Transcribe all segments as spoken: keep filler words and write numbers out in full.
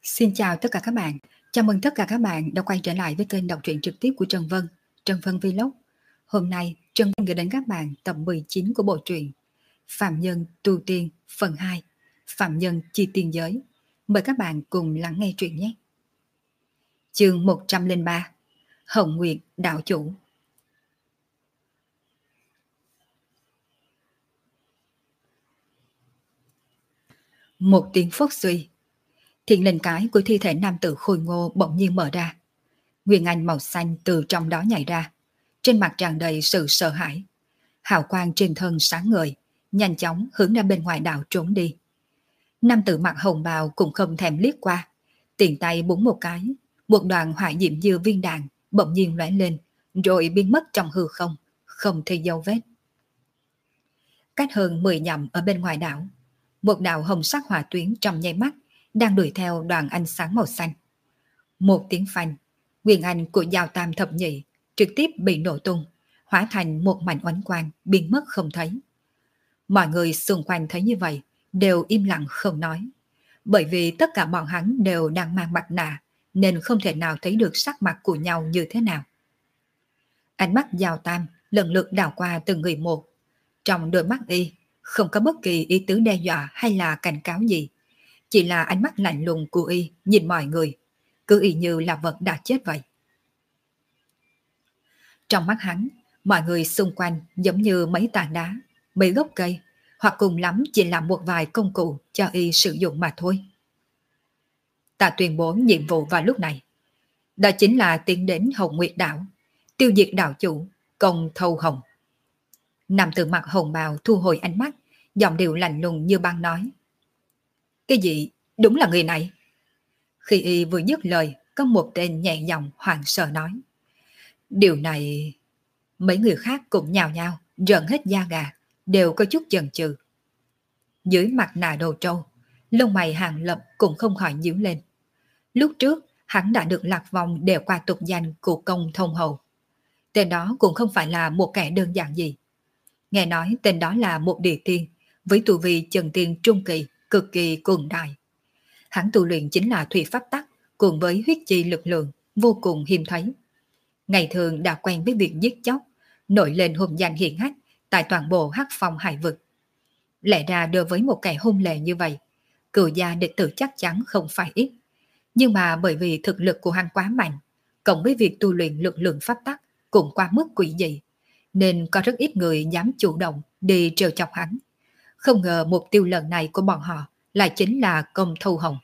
Xin chào tất cả các bạn. Chào mừng tất cả các bạn đã quay trở lại với kênh đọc truyện trực tiếp của Trần Vân, Trần Vân Vlog. Hôm nay, Trần Vân gửi đến các bạn tập mười chín của bộ truyện Phạm Nhân Tu Tiên phần hai, Phạm Nhân Chi Tiên Giới. Mời các bạn cùng lắng nghe truyện nhé. Chương một trăm lẻ ba, Hồng Nguyệt Đạo Chủ. Một tiếng phốc suy, thiện linh cái của thi thể nam tử khôi ngô bỗng nhiên mở ra. Nguyên anh màu xanh từ trong đó nhảy ra, trên mặt tràn đầy sự sợ hãi. Hào quang trên thân sáng ngời, nhanh chóng hướng ra bên ngoài đảo trốn đi. Nam tử mặc hồng bào cũng không thèm liếc qua, tiền tay búng một cái, một đoàn hỏa diệm dư viên đạn bỗng nhiên lóe lên, rồi biến mất trong hư không, không thấy dấu vết. Cách hơn mười dặm ở bên ngoài đảo, một đạo hồng sắc hỏa tuyến trong nháy mắt đang đuổi theo đoàn ánh sáng màu xanh. Một tiếng phanh, nguyên anh của Giao Tam thập nhị trực tiếp bị nổ tung, hóa thành một mảnh oánh quang biến mất không thấy. Mọi người xung quanh thấy như vậy đều im lặng không nói, bởi vì tất cả bọn hắn đều đang mang mặt nạ nên không thể nào thấy được sắc mặt của nhau như thế nào. Ánh mắt Giao Tam lần lượt đảo qua từng người một, trong đôi mắt y không có bất kỳ ý tứ đe dọa hay là cảnh cáo gì, chỉ là ánh mắt lạnh lùng của y nhìn mọi người, cứ y như là vật đã chết vậy. Trong mắt hắn, mọi người xung quanh giống như mấy tảng đá, mấy gốc cây, hoặc cùng lắm chỉ là một vài công cụ cho y sử dụng mà thôi. Ta tuyên bố nhiệm vụ vào lúc này. Đó chính là tiến đến Hồng Nguyệt Đảo, tiêu diệt đảo chủ, Công Thâu Hồng. Nam tử mặc hồng bào thu hồi ánh mắt, giọng điệu lạnh lùng như băng nói. Cái gì? Đúng là người này. Khi y vừa dứt lời, có một tên nhẹ giọng hoảng sợ nói. Điều này... Mấy người khác cũng nhào nhào, rợn hết da gà, đều có chút chần chừ. Dưới mặt nạ đầu trâu, lông mày Hàng Lập cũng không khỏi nhíu lên. Lúc trước, hắn đã được Lạc Vong đều qua tục danh của Công Thông Hầu. Tên đó cũng không phải là một kẻ đơn giản gì. Nghe nói tên đó là một địa tiên, với tu vi chân tiên trung kỳ, cực kỳ cường đại. Hắn tu luyện chính là thủy pháp tắc, cùng với huyết chi lực lượng, vô cùng hiếm thấy. Ngày thường đã quen với việc giết chóc, nổi lên hùng danh hiển hách tại toàn bộ Hắc Phong hải vực. Lẽ ra đối với một kẻ hung lệ như vậy, cửu gia địch tử chắc chắn không phải ít. Nhưng mà bởi vì thực lực của hắn quá mạnh, cộng với việc tu luyện lực lượng pháp tắc cũng quá mức quỷ dị, nên có rất ít người dám chủ động đi trêu chọc hắn. Không ngờ mục tiêu lần này của bọn họ lại chính là Công Thâu Hồng.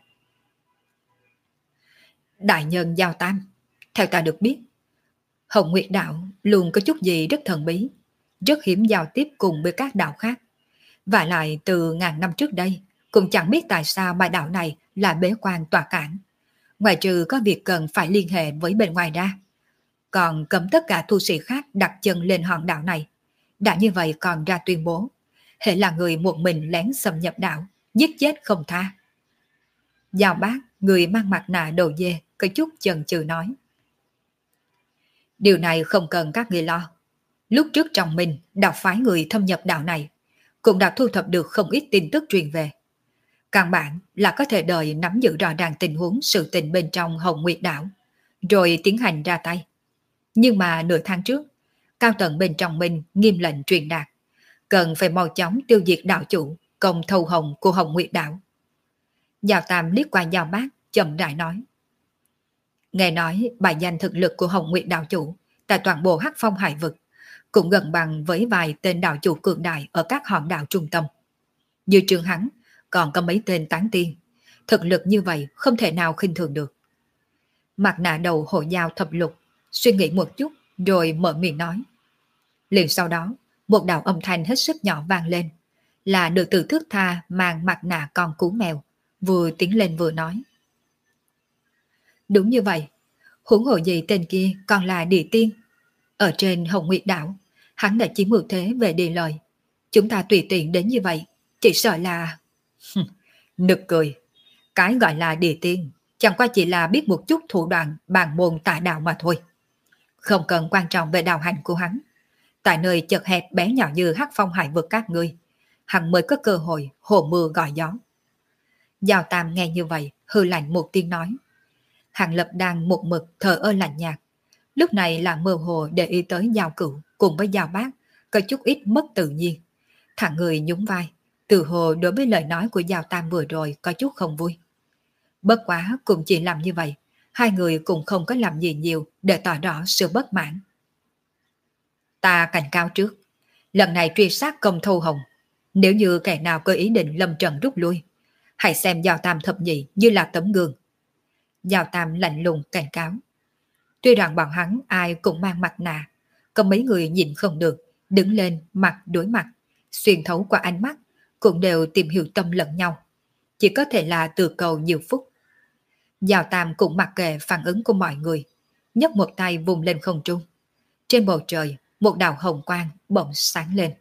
Đại nhân Giao Tam, theo ta được biết, Hồng Nguyệt Đạo luôn có chút gì rất thần bí, rất hiếm giao tiếp cùng với các đạo khác. Và lại từ ngàn năm trước đây, cũng chẳng biết tại sao mà đạo này là bế quan tọa cản. Ngoài trừ có việc cần phải liên hệ với bên ngoài ra, còn cấm tất cả tu sĩ khác đặt chân lên hòn đảo này. Đã như vậy còn ra tuyên bố, hệ là người một mình lén xâm nhập đảo, giết chết không tha. Giao Bác, người mang mặt nạ đầu dê, có chút chần chừ nói. Điều này không cần các người lo. Lúc trước trong mình đạo phái người thâm nhập đảo này, cũng đã thu thập được không ít tin tức truyền về. Căn bản là có thể đợi nắm giữ rõ ràng tình huống sự tình bên trong Hồng Nguyệt Đảo, rồi tiến hành ra tay. Nhưng mà nửa tháng trước, cao tầng bên trong mình nghiêm lệnh truyền đạt, cần phải mau chóng tiêu diệt đạo chủ, Công Thâu Hồng của Hồng Nguyệt Đảo. Giao Tam liếc qua Giao Bác, chậm rãi nói. Nghe nói bài danh thực lực của Hồng Nguyệt đạo chủ tại toàn bộ Hắc Phong hải vực cũng gần bằng với vài tên đạo chủ cường đại ở các hòn đảo trung tâm. Như trường hắn còn có mấy tên tán tiên, thực lực như vậy không thể nào khinh thường được. Mặt nạ đầu hộ Giao thập lục suy nghĩ một chút rồi mở miệng nói. Liền sau đó, một đạo âm thanh hết sức nhỏ vang lên, là nữ tử thước tha mang mặt nạ con cú mèo, vừa tiến lên vừa nói. Đúng như vậy, huống hồ gì tên kia còn là địa tiên. Ở trên Hồng Nguyệt Đảo, hắn đã chiếm ưu thế về địa lợi. Chúng ta tùy tiện đến như vậy, chỉ sợ là... Nực cười, cái gọi là địa tiên chẳng qua chỉ là biết một chút thủ đoạn bàn môn tà đạo mà thôi. Không cần quan trọng về đạo hành của hắn. Tại nơi chật hẹp bé nhỏ như Hắc Phong hải vực các ngươi, hắn mới có cơ hội hồ mưa gọi gió. Giao Tam nghe như vậy, hư lạnh một tiếng nói. Hàng Lập đang một mực thờ ơ lạnh nhạt, lúc này là mơ hồ để ý tới Giao Cửu cùng với Giao Bác, có chút ít mất tự nhiên. Thằng người nhún vai, từ hồ đối với lời nói của Giao Tam vừa rồi có chút không vui. Bất quá cũng chỉ làm như vậy, hai người cũng không có làm gì nhiều để tỏ rõ sự bất mãn. Ta cảnh cáo trước, lần này truy sát Công Thâu Hồng, nếu như kẻ nào có ý định lâm trận rút lui, hãy xem Giao Tam thập nhị như là tấm gương. Giao Tam lạnh lùng cảnh cáo. Tuy rằng bọn hắn ai cũng mang mặt nạ, có mấy người nhìn không được, đứng lên mặt đối mặt, xuyên thấu qua ánh mắt, cũng đều tìm hiểu tâm lẫn nhau. Chỉ có thể là từ cầu nhiều phút. Giao Tam cũng mặc kệ phản ứng của mọi người, nhấc một tay vùng lên không trung. Trên bầu trời, một đạo hồng quang bỗng sáng lên.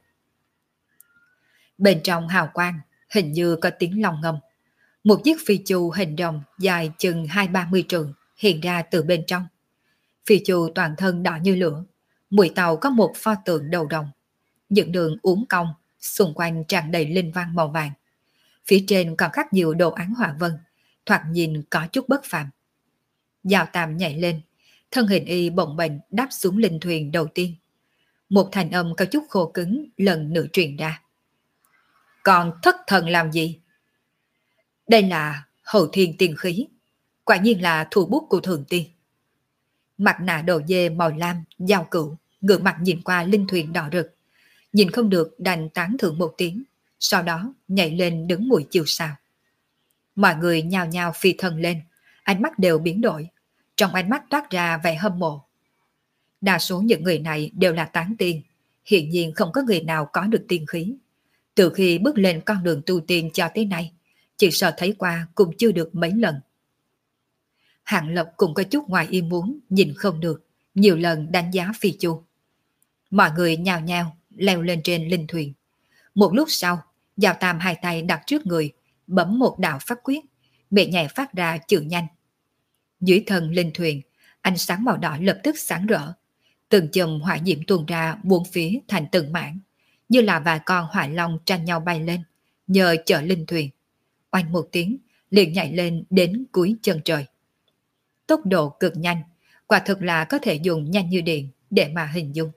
Bên trong hào quang, hình như có tiếng long ngâm. Một chiếc phi chu hình rồng dài chừng hai ba mươi trượng hiện ra từ bên trong. Phi chu toàn thân đỏ như lửa, mũi tàu có một pho tượng đầu đồng. Những đường uốn cong, xung quanh tràn đầy linh văn màu vàng. Phía trên còn khắc nhiều đồ án họa vân, thoạt nhìn có chút bất phàm. Giao Tam nhảy lên, thân hình y bồng bềnh đáp xuống linh thuyền đầu tiên. Một thanh âm có chút khô cứng lần nữa truyền ra. Còn thất thần làm gì? Đây là hậu thiên tiên khí, quả nhiên là thủ bút của Thượng Tiên. Mặt nạ đồ dê màu lam, Giao Cửu, ngửa mặt nhìn qua linh thuyền đỏ rực. Nhìn không được đành tán thưởng một tiếng, sau đó nhảy lên đứng mũi chiều sao. Mọi người nhào nhào phi thân lên, ánh mắt đều biến đổi, trong ánh mắt toát ra vẻ hâm mộ. Đa số những người này đều là tán tiên, hiện nhiên không có người nào có được tiên khí. Từ khi bước lên con đường tu tiên cho tới nay, chỉ sợ thấy qua cũng chưa được mấy lần. Hạng Lập cũng có chút ngoài ý muốn, nhìn không được, nhiều lần đánh giá phi chu. Mọi người nhào nhào leo lên trên linh thuyền. Một lúc sau, Giao Tam hai tay đặt trước người, bấm một đạo pháp quyết, bệ nhẹ phát ra chữ nhanh. Dưới thân linh thuyền, ánh sáng màu đỏ lập tức sáng rỡ. Từng chùm hỏa diễm tuôn ra bốn phía thành từng mảng, như là vài con hỏa long tranh nhau bay lên, nhờ chở linh thuyền. Oanh một tiếng, liền nhảy lên đến cuối chân trời. Tốc độ cực nhanh, quả thực là có thể dùng nhanh như điện để mà hình dung.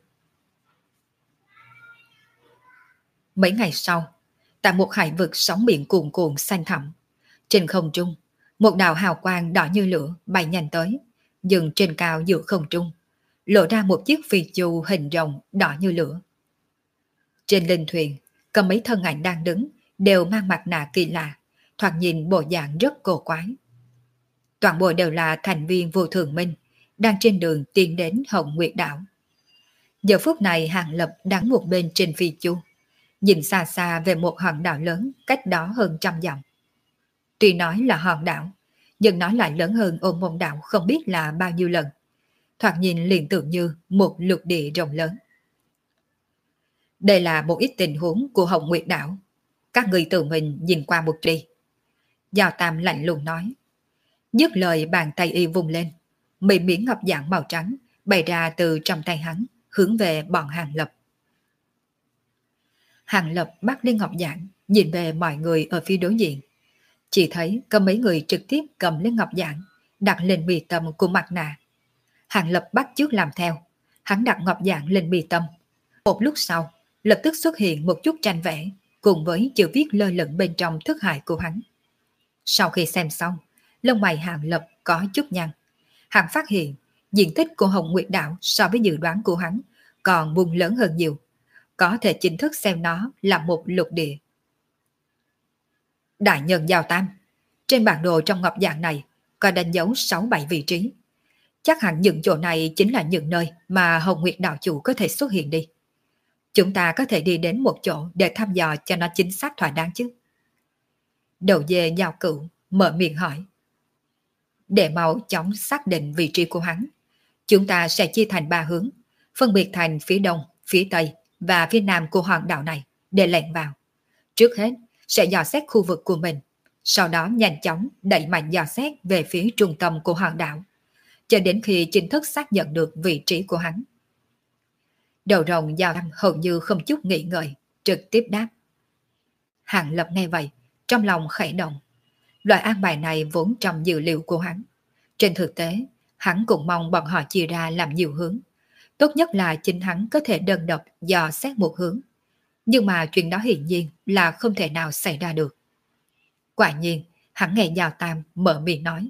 Mấy ngày sau, tại một hải vực sóng biển cuồn cuộn xanh thẳm, trên không trung, một đạo hào quang đỏ như lửa bay nhanh tới, dừng trên cao giữa không trung, lộ ra một chiếc phi chu hình rồng đỏ như lửa. Trên linh thuyền, có mấy thân ảnh đang đứng, đều mang mặt nạ kỳ lạ, thoạt nhìn bộ dạng rất cổ quái. Toàn bộ đều là thành viên vô thường minh, đang trên đường tiến đến Hồng Nguyệt Đảo. Giờ phút này Hàng Lập đang một bên trên phi chu, nhìn xa xa về một hòn đảo lớn cách đó hơn trăm dặm. Tuy nói là hòn đảo, nhưng nó lại lớn hơn Ôn Môn đảo không biết là bao nhiêu lần. Thoạt nhìn liền tưởng như một lục địa rộng lớn. Đây là một ít tình huống của Hồng Nguyệt đảo. Các người tự mình nhìn qua một đi. Giao Tam lạnh lùng nói. Dứt lời bàn tay y vung lên, mấy miếng ngọc dạng màu trắng bày ra từ trong tay hắn, hướng về bọn Hàng Lập. Hàng Lập bắt lên ngọc dạng, nhìn về mọi người ở phía đối diện. Chỉ thấy có mấy người trực tiếp cầm lên ngọc dạng, đặt lên mi tâm của mặt nạ. Hàng Lập bắt chước làm theo, hắn đặt ngọc dạng lên mi tâm. Một lúc sau, lập tức xuất hiện một chút tranh vẽ, cùng với chữ viết lơ lửng bên trong thức hải của hắn. Sau khi xem xong, lông mày Hàng Lập có chút nhăn. Hắn phát hiện, diện tích của Hồng Nguyệt đảo so với dự đoán của hắn còn bùng lớn hơn nhiều. Có thể chính thức xem nó là một lục địa. Đại nhân Giao Tam, trên bản đồ trong ngọc dạng này có đánh dấu sáu bảy vị trí. Chắc hẳn những chỗ này chính là những nơi mà Hồng Nguyệt đạo chủ có thể xuất hiện đi. Chúng ta có thể đi đến một chỗ để thăm dò cho nó chính xác thỏa đáng chứ. Đầu dê Giao Cửu mở miệng hỏi. Để mau chóng xác định vị trí của hắn, chúng ta sẽ chia thành ba hướng, phân biệt thành phía đông, phía tây và phía nam của hòn đảo này để lẻn vào. Trước hết sẽ dò xét khu vực của mình, sau đó nhanh chóng đẩy mạnh dò xét về phía trung tâm của hòn đảo, cho đến khi chính thức xác nhận được vị trí của hắn. Đầu rồng Giao Tam hầu như không chút nghĩ ngợi, trực tiếp đáp. Hàng Lập nghe vậy, trong lòng khẽ động. Loại an bài này vốn trong dự liệu của hắn. Trên thực tế, hắn cũng mong bọn họ chia ra làm nhiều hướng. Tốt nhất là chính hắn có thể đơn độc dò xét một hướng. Nhưng mà chuyện đó hiển nhiên là không thể nào xảy ra được. Quả nhiên, hắn nghe Giao Tam mở miệng nói.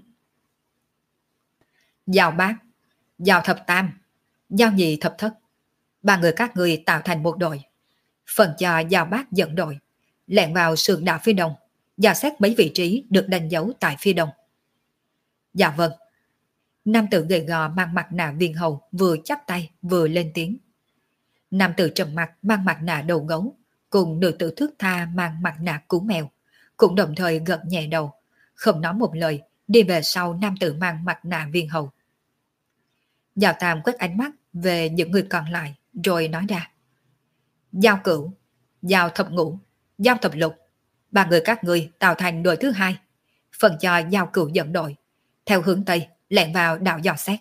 Giao bát, Giao thập tam, Giao nhị thập thất. Ba người các người tạo thành một đội. Phần cho Giao bát dẫn đội, lẹn vào sườn đạo phía đông, dò xét mấy vị trí được đánh dấu tại phía đông. Dạ vâng. Nam tử gầy gò mang mặt nạ viên hầu vừa chắp tay vừa lên tiếng. Nam tử trầm mặt mang mặt nạ đầu gấu, cùng nữ tử thước tha mang mặt nạ cú mèo, cũng đồng thời gật nhẹ đầu, không nói một lời, đi về sau nam tử mang mặt nạ viên hầu. Giao Tam quét ánh mắt về những người còn lại, rồi nói ra. Giao cửu, Giao thập ngũ, Giao thập lục, ba người các người tạo thành đội thứ hai, phần cho Giao cửu dẫn đội, theo hướng Tây, lẹn vào đảo dò xét.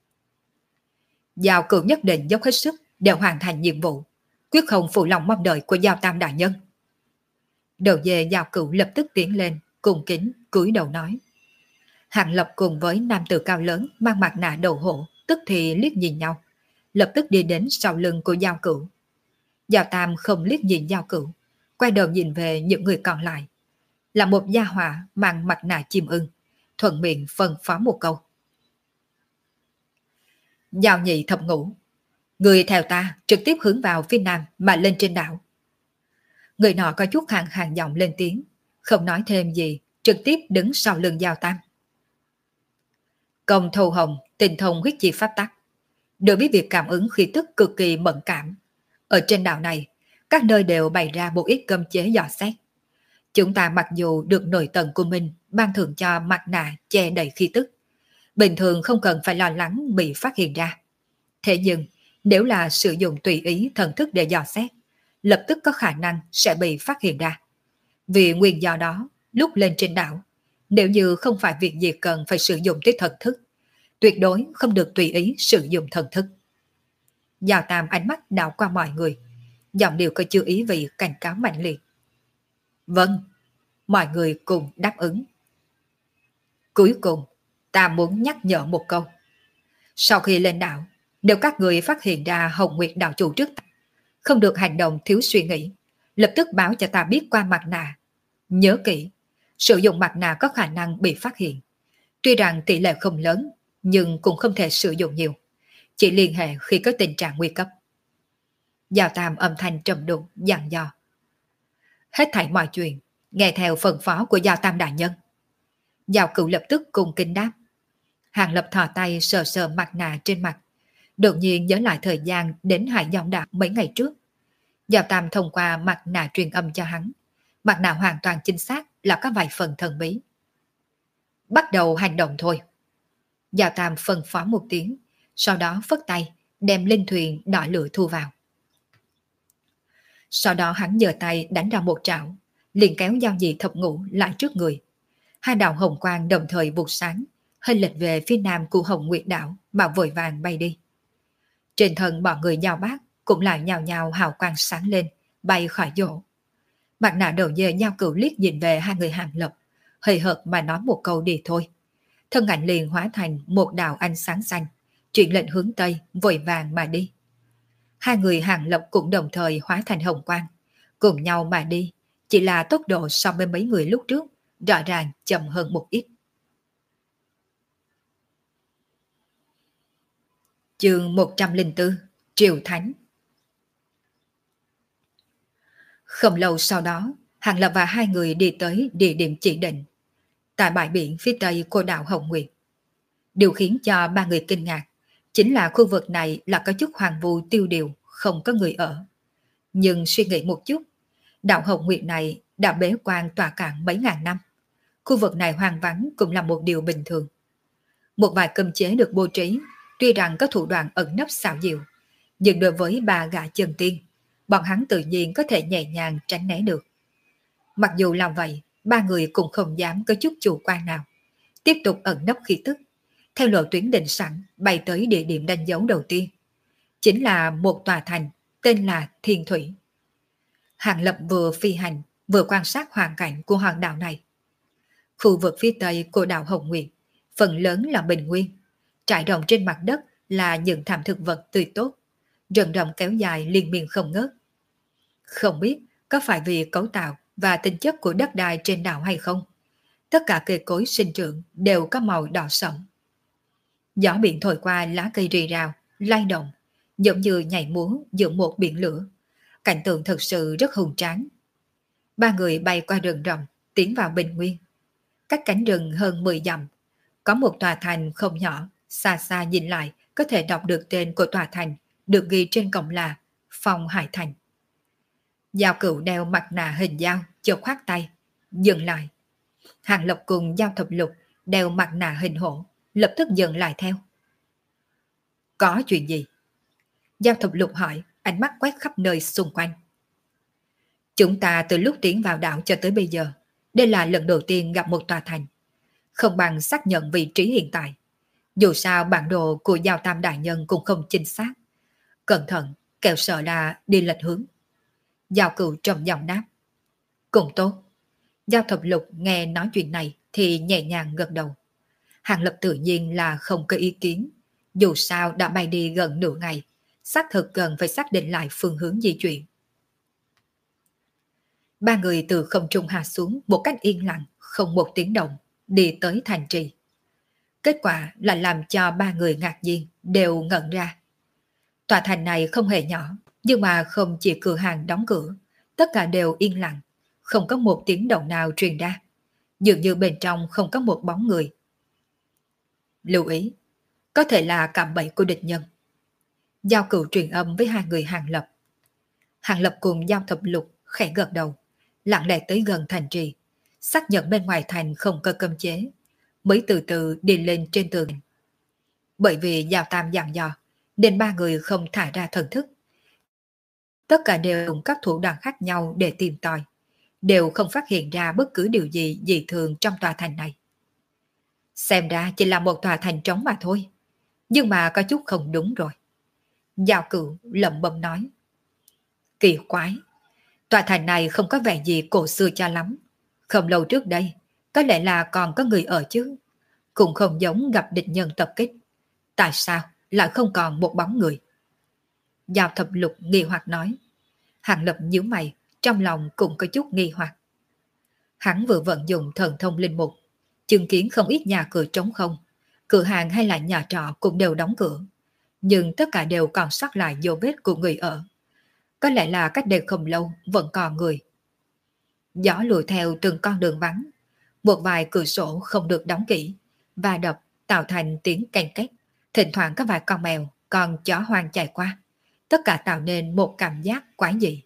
Giao cửu nhất định dốc hết sức để hoàn thành nhiệm vụ, quyết không phụ lòng mong đợi của Giao Tam đại nhân. Đầu dê Giao cửu lập tức tiến lên, cung kính, cúi đầu nói. Hàng Lập cùng với nam tử cao lớn mang mặt nạ đầu hổ, tức thì liếc nhìn nhau, lập tức đi đến sau lưng của Giao cửu. Giao Tam không liếc nhìn Giao cửu, quay đầu nhìn về những người còn lại. Là một gia hỏa mang mặt nạ chim ưng, thuận miệng phân phó một câu. Giao nhị thập ngũ, người theo ta trực tiếp hướng vào phía nam mà lên trên đảo. Người nọ có chút hàng hàng giọng lên tiếng, không nói thêm gì, trực tiếp đứng sau lưng Giao Tam. Công thâu hồng, tình thông huyết chi pháp tắc, được biết việc cảm ứng khí tức cực kỳ mẫn cảm. Ở trên đảo này, các nơi đều bày ra một ít cấm chế dò xét. Chúng ta mặc dù được nội tầng của mình ban thưởng cho mặt nạ che đầy khí tức, bình thường không cần phải lo lắng bị phát hiện ra. Thế nhưng, nếu là sử dụng tùy ý thần thức để dò xét, lập tức có khả năng sẽ bị phát hiện ra. Vì nguyên do đó, lúc lên trên đảo, nếu như không phải việc gì cần phải sử dụng tới thần thức, tuyệt đối không được tùy ý sử dụng thần thức. Giao Tam ánh mắt đảo qua mọi người, giọng điệu có chưa ý vị cảnh cáo mạnh liệt. Vâng, mọi người cùng đáp ứng. Cuối cùng, ta muốn nhắc nhở một câu. Sau khi lên đảo, nếu các người phát hiện ra Hồng Nguyệt đạo chủ trước ta, không được hành động thiếu suy nghĩ, lập tức báo cho ta biết qua mặt nạ. Nhớ kỹ, sử dụng mặt nạ có khả năng bị phát hiện. Tuy rằng tỷ lệ không lớn, nhưng cũng không thể sử dụng nhiều. Chỉ liên hệ khi có tình trạng nguy cấp. Giao Tam âm thanh trầm đục, dặn dò. Hết thảy mọi chuyện, nghe theo phân phó của Giao Tam đại nhân. Giao Cửu lập tức cùng kính đáp. Hàng Lập thò tay sờ sờ mặt nạ trên mặt, đột nhiên nhớ lại thời gian đến Hải Dòng Đảo mấy ngày trước. Giao Tam thông qua mặt nạ truyền âm cho hắn. Mặt nạ hoàn toàn chính xác là có vài phần thần bí. Bắt đầu hành động thôi. Giao Tam phân phó một tiếng, sau đó phất tay, đem linh thuyền đỏ lửa thu vào. Sau đó hắn giơ tay đánh ra một trảo, liền kéo Giao nhị thập ngũ lại trước người. Hai đạo hồng quang đồng thời vụt sáng, hơi lệch về phía nam của Hồng Nguyệt đảo mà vội vàng bay đi. Trên thân bọn người Giao Bác cũng lại nhào nhào hào quang sáng lên, bay khỏi chỗ. Mặt nạ đầu dê Giao Cửu liếc nhìn về hai người Hàng Lập, hơi hợt mà nói một câu đi thôi. Thân ảnh liền hóa thành một đạo ánh sáng xanh, chuyển lệnh hướng Tây, vội vàng mà đi. Hai người Hàng Lập cũng đồng thời hóa thành hồng quang, cùng nhau mà đi, chỉ là tốc độ so với mấy người lúc trước, rõ ràng chậm hơn một ít. Chương một trăm lẻ bốn, Triều Thánh. Không lâu sau đó, Hàng Lập và hai người đi tới địa điểm chỉ định, tại bãi biển phía tây của đảo Hồng Nguyệt. Điều khiến cho ba người kinh ngạc chính là khu vực này là có chút hoang vu tiêu điều, không có người ở. Nhưng suy nghĩ một chút, đảo Hồng Nguyệt này đã bế quan tọa cạn mấy ngàn năm. Khu vực này hoang vắng cũng là một điều bình thường. Một vài cấm chế được bố trí, tuy rằng có thủ đoạn ẩn nấp xảo diệu, nhưng đối với ba gã chân tiên, bọn hắn tự nhiên có thể nhẹ nhàng tránh né được. Mặc dù làm vậy, ba người cũng không dám có chút chủ quan nào, tiếp tục ẩn nấp khí tức, theo lộ tuyến định sẵn bay tới địa điểm đánh dấu đầu tiên. Chính là một tòa thành tên là Thiên Thủy. Hàng Lập vừa phi hành, vừa quan sát hoàn cảnh của hòn đảo này. Khu vực phía tây của đảo Hồng Nguyệt, phần lớn là bình nguyên. Trải rộng trên mặt đất là những thảm thực vật tươi tốt, rừng rậm kéo dài liên miên không ngớt. Không biết có phải vì cấu tạo và tính chất của đất đai trên đảo hay không, tất cả cây cối sinh trưởng đều có màu đỏ sẫm. Gió biển thổi qua lá cây rì rào, lay động, giống như nhảy múa giữa một biển lửa. Cảnh tượng thật sự rất hùng tráng. Ba người bay qua rừng rậm, tiến vào bình nguyên. Cách cánh rừng hơn mười dặm, có một tòa thành không nhỏ, xa xa nhìn lại có thể đọc được tên của tòa thành, được ghi trên cổng là Phong Hải Thành. Giao Cửu đeo mặt nạ hình dao, chợt khoát tay, dừng lại. Hàng Lập cùng Giao Thập Lục đeo mặt nạ hình hổ, lập tức dừng lại theo. Có chuyện gì? Giao Thập Lục hỏi, ánh mắt quét khắp nơi xung quanh. Chúng ta từ lúc tiến vào đảo cho tới bây giờ, đây là lần đầu tiên gặp một tòa thành. Không bằng xác nhận vị trí hiện tại. Dù sao bản đồ của Giao Tam Đại Nhân cũng không chính xác. Cẩn thận, kẻo sợ là đi lệch hướng. Giao Cửu trầm giọng đáp. Cũng tốt. Giao Thập Lục nghe nói chuyện này thì nhẹ nhàng gật đầu. Hàng Lập tự nhiên là không có ý kiến. Dù sao đã bay đi gần nửa ngày, xác thực cần phải xác định lại phương hướng di chuyển. Ba người từ không trung hạ xuống một cách yên lặng, không một tiếng động, đi tới thành trì. Kết quả là làm cho ba người ngạc nhiên, đều ngẩn ra. Tòa thành này không hề nhỏ, nhưng mà không chỉ cửa hàng đóng cửa, tất cả đều yên lặng, không có một tiếng động nào truyền ra. Dường như bên trong không có một bóng người. Lưu ý, có thể là cạm bẫy của địch nhân. Giao Cửu truyền âm với hai người Hàng Lập. Hàng Lập cùng Giao Thập Lục khẽ gật đầu, lặng lẽ tới gần thành trì, xác nhận bên ngoài thành không có cấm chế, mới từ từ đi lên trên tường. Bởi vì Giao Tam dặn dò, nên ba người không thả ra thần thức. Tất cả đều dùng các thủ đoạn khác nhau để tìm tòi, đều không phát hiện ra bất cứ điều gì dị thường trong tòa thành này. Xem ra chỉ là một tòa thành trống mà thôi, nhưng mà có chút không đúng rồi. Giao Cửu lẩm bẩm nói. Kỳ quái, tòa thành này không có vẻ gì cổ xưa cho lắm. Không lâu trước đây, có lẽ là còn có người ở chứ. Cũng không giống gặp địch nhân tập kích. Tại sao lại không còn một bóng người? Giao Thập Lục nghi hoặc nói. Hàng Lập nhíu mày, trong lòng cũng có chút nghi hoặc. Hắn vừa vận dụng thần thông linh mục, chứng kiến không ít nhà cửa trống không, cửa hàng hay là nhà trọ cũng đều đóng cửa, nhưng tất cả đều còn sót lại dấu vết của người ở. Có lẽ là cách đây không lâu vẫn còn người. Gió lùi theo từng con đường vắng, một vài cửa sổ không được đóng kỹ và đập tạo thành tiếng canh két, thỉnh thoảng có vài con mèo, con chó hoang chạy qua, tất cả tạo nên một cảm giác quái dị.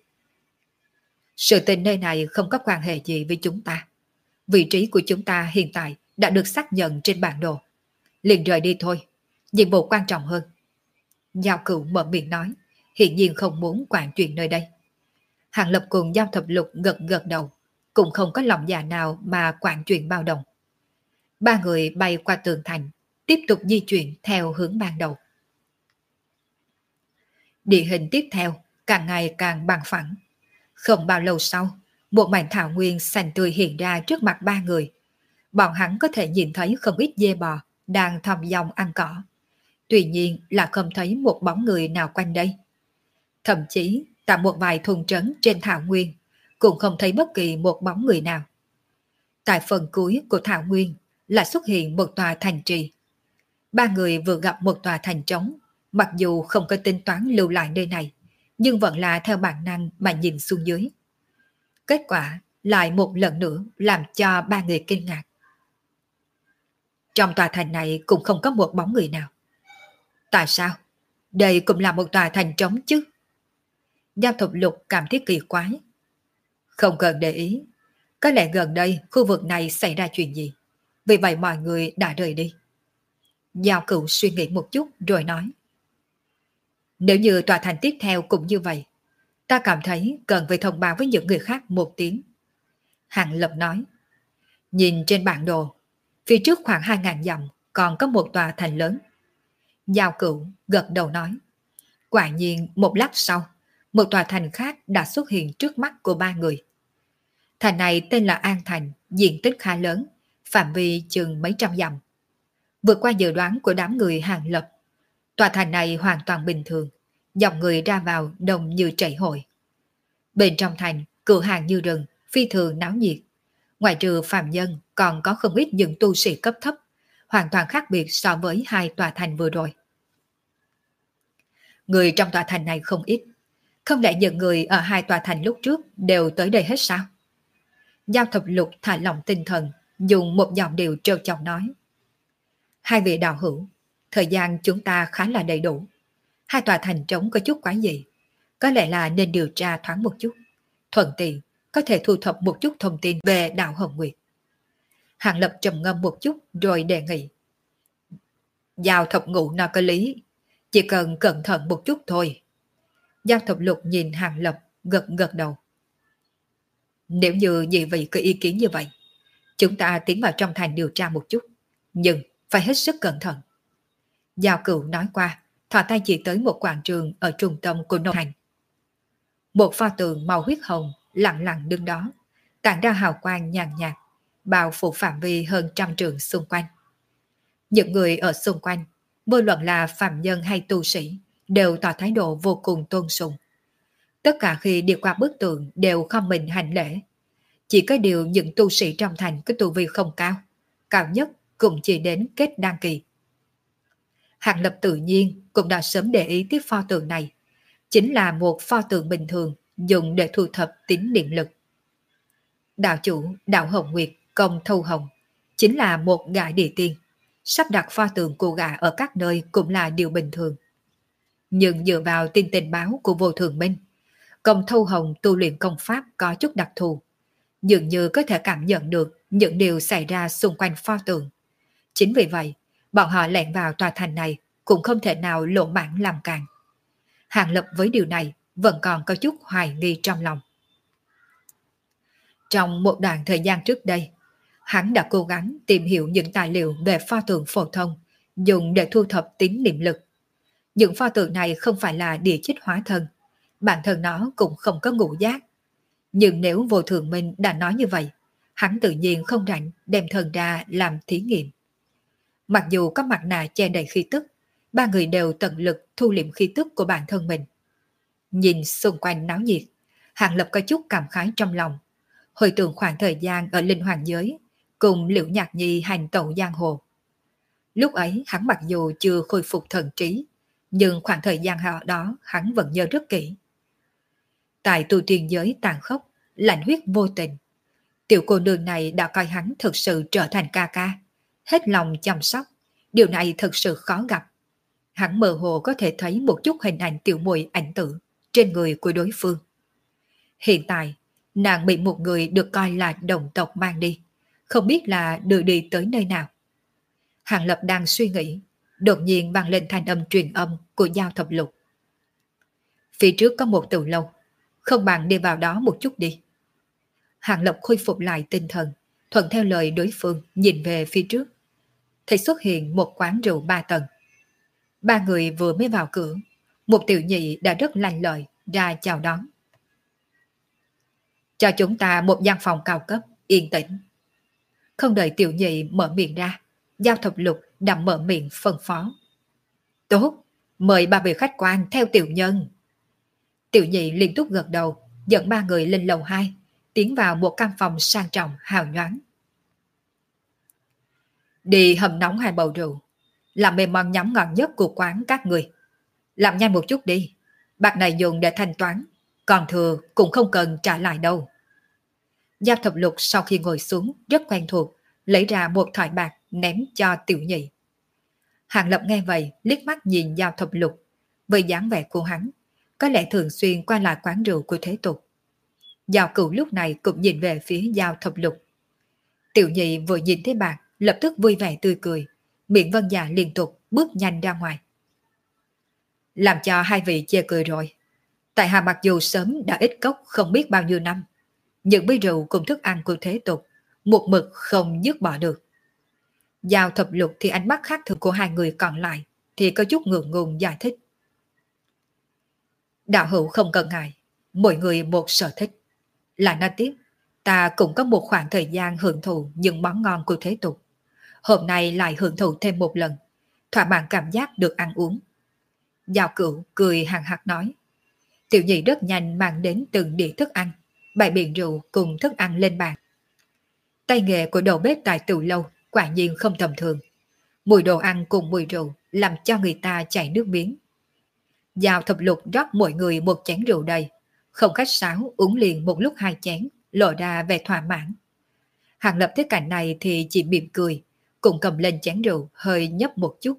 Sự tình nơi này không có quan hệ gì với chúng ta. Vị trí của chúng ta hiện tại đã được xác nhận trên bản đồ. Liền rời đi thôi, nhiệm vụ quan trọng hơn. Giao Cửu mở miệng nói, hiện nhiên không muốn quản chuyện nơi đây. Hàng Lập cùng Giao Thập Lục gật gật đầu, cũng không có lòng dạ nào mà quản chuyện bao đồng. Ba người bay qua tường thành, tiếp tục di chuyển theo hướng ban đầu. Địa hình tiếp theo càng ngày càng bằng phẳng. Không bao lâu sau, một mảnh thảo nguyên xanh tươi hiện ra trước mặt ba người. Bọn hắn có thể nhìn thấy không ít dê bò đang thong dong ăn cỏ. Tuy nhiên là không thấy một bóng người nào quanh đây. Thậm chí tại một vài thôn trấn trên thảo nguyên cũng không thấy bất kỳ một bóng người nào. Tại phần cuối của thảo nguyên là xuất hiện một tòa thành trì. Ba người vừa gặp một tòa thành trống, mặc dù không có tính toán lưu lại nơi này, nhưng vẫn là theo bản năng mà nhìn xuống dưới. Kết quả lại một lần nữa làm cho ba người kinh ngạc. Trong tòa thành này cũng không có một bóng người nào. Tại sao? Đây cũng là một tòa thành trống chứ. Giao Thập Lục cảm thấy kỳ quái. Không cần để ý. Có lẽ gần đây khu vực này xảy ra chuyện gì. Vì vậy mọi người đã rời đi. Giao Cửu suy nghĩ một chút rồi nói. Nếu như tòa thành tiếp theo cũng như vậy, ta cảm thấy cần phải thông báo với những người khác một tiếng. Hàng Lập nói. Nhìn trên bản đồ, phía trước khoảng hai ngàn dặm còn có một tòa thành lớn. Giao Cửu gật đầu nói. Quả nhiên một lát sau, một tòa thành khác đã xuất hiện trước mắt của ba người. Thành này tên là An Thành, diện tích khá lớn, phạm vi chừng mấy trăm dặm. Vượt qua dự đoán của đám người Hàng Lập. Tòa thành này hoàn toàn bình thường, dòng người ra vào đông như chảy hội. Bên trong thành, cửa hàng như rừng, phi thường náo nhiệt. Ngoài trừ phàm nhân, còn có không ít những tu sĩ cấp thấp, hoàn toàn khác biệt so với hai tòa thành vừa rồi. Người trong tòa thành này không ít. Không lẽ những người ở hai tòa thành lúc trước đều tới đây hết sao? Giao Thập Lục thả lỏng tinh thần, dùng một giọng điệu trêu chọc nói. Hai vị đạo hữu, thời gian chúng ta khá là đầy đủ. Hai tòa thành trống có chút quái gì. Có lẽ là nên điều tra thoáng một chút. Thuận tiện, có thể thu thập một chút thông tin về đạo Hồng Nguyệt. Hàng Lập trầm ngâm một chút rồi đề nghị. Giao Thập Ngũ nói có lý, chỉ cần cẩn thận một chút thôi. Giao Thập Lục nhìn Hàng Lập, gật gật đầu. Nếu như nhị vị có ý kiến như vậy, chúng ta tiến vào trong thành điều tra một chút, nhưng phải hết sức cẩn thận. Giao Cửu nói qua, thò tay chỉ tới một quảng trường ở trung tâm của nông thành. Một pho tượng màu huyết hồng lặng lặng đứng đó, tản ra hào quang nhàn nhạt, bao phủ phạm vi hơn trăm trượng xung quanh. Những người ở xung quanh, vô luận là phàm nhân hay tu sĩ, đều tỏ thái độ vô cùng tôn sùng. Tất cả khi đi qua bức tượng đều khom mình hành lễ. Chỉ có điều những tu sĩ trong thành có tu vi không cao, cao nhất cũng chỉ đến kết đan kỳ. Hàng Lập tự nhiên cũng đã sớm để ý tiếp pho tượng này, chính là một pho tượng bình thường dùng để thu thập tín niệm lực. Đạo chủ đạo Hồng Nguyệt Công Thâu Hồng chính là một gã địa tiên, sắp đặt pho tượng của gã ở các nơi cũng là điều bình thường. Nhưng dựa vào tin tình báo của Vô Thường Minh, Công Thâu Hồng tu luyện công pháp có chút đặc thù, dường như có thể cảm nhận được những điều xảy ra xung quanh pho tượng. Chính vì vậy, bọn họ lẻn vào tòa thành này cũng không thể nào lộ bản làm càng. Hàng Lập với điều này vẫn còn có chút hoài nghi trong lòng. Trong một đoạn thời gian trước đây, hắn đã cố gắng tìm hiểu những tài liệu về pho tượng phổ thông dùng để thu thập tín niệm lực. Những pho tượng này không phải là địa chích hóa thân, bản thân nó cũng không có ngũ giác. Nhưng nếu Vô Thường Minh đã nói như vậy, hắn tự nhiên không rảnh đem thần ra làm thí nghiệm. Mặc dù có mặt nạ che đầy khí tức, ba người đều tận lực thu liệm khí tức của bản thân mình. Nhìn xung quanh náo nhiệt, Hàng Lập có chút cảm khái trong lòng. Hồi tưởng khoảng thời gian ở Linh Hoàng Giới, cùng Liễu Nhạc Nhi hành tẩu giang hồ. Lúc ấy hắn mặc dù chưa khôi phục thần trí, nhưng khoảng thời gian họ đó hắn vẫn nhớ rất kỹ. Tại tu tiên giới tàn khốc, lạnh huyết vô tình, tiểu cô nương này đã coi hắn thực sự trở thành ca ca, hết lòng chăm sóc. Điều này thực sự khó gặp. Hắn mơ hồ có thể thấy một chút hình ảnh tiểu muội ảnh tử trên người của đối phương. Hiện tại, nàng bị một người được coi là đồng tộc mang đi, không biết là đưa đi tới nơi nào. Hàng Lập đang suy nghĩ, đột nhiên vang lên thanh âm truyền âm của Giao Thập Lục. Phía trước có một từ lâu, không bằng đi vào đó một chút đi. Hàng Lập khôi phục lại tinh thần, thuận theo lời đối phương nhìn về phía trước. Thấy xuất hiện một quán rượu ba tầng. Ba người vừa mới vào cửa, một tiểu nhị đã rất lanh lợi ra chào đón. Cho chúng ta một gian phòng cao cấp, yên tĩnh. Không đợi tiểu nhị mở miệng ra, Giao Thập Lục đã mở miệng phân phó. Tốt, mời ba vị khách quan theo tiểu nhân. Tiểu nhị liên tục gật đầu, dẫn ba người lên lầu hai, tiến vào một căn phòng sang trọng hào nhoáng. Đi hầm nóng hai bầu rượu, làm mềm món nhắm ngon nhất của quán các người. Làm nhanh một chút đi, bạc này dùng để thanh toán, còn thừa cũng không cần trả lại đâu. Giao Thập Lục sau khi ngồi xuống rất quen thuộc, lấy ra một thỏi bạc ném cho tiểu nhị. Hàng Lập nghe vậy liếc mắt nhìn Giao Thập Lục, với dáng vẻ của hắn, có lẽ thường xuyên qua lại quán rượu của thế tục. Giao Cửu lúc này cũng nhìn về phía Giao Thập Lục. Tiểu nhị vừa nhìn thấy bạc, lập tức vui vẻ tươi cười, miệng vân dạ liên tục bước nhanh ra ngoài. Làm cho hai vị chê cười rồi. Tại hạ mặc dù sớm đã ít cốc không biết bao nhiêu năm, những bữa rượu cùng thức ăn của thế tục, một mực không dứt bỏ được. Giao Thập Lục thì ánh mắt khác thường của hai người còn lại thì có chút ngượng ngùng giải thích. Đạo hữu không cần ngại, mỗi người một sở thích. Là nói tiếp, Ta cũng có một khoảng thời gian hưởng thụ những món ngon của thế tục. Hôm nay lại hưởng thụ thêm một lần, thỏa mãn cảm giác được ăn uống. Giao Cửu cười hằng hắc nói. Tiểu nhị rất nhanh mang đến từng đĩa thức ăn, bày biện rượu cùng thức ăn lên bàn. Tay nghề của đầu bếp tại Từ Lâu quả nhiên không tầm thường. Mùi đồ ăn cùng mùi rượu làm cho người ta chảy nước miếng. Giao Thập Lục rót mỗi người một chén rượu đầy, không khách sáo uống liền một lúc hai chén, lộ ra vẻ thỏa mãn. Hàng Lập thấy cảnh này thì chỉ mỉm cười, cùng cầm lên chén rượu hơi nhấp một chút.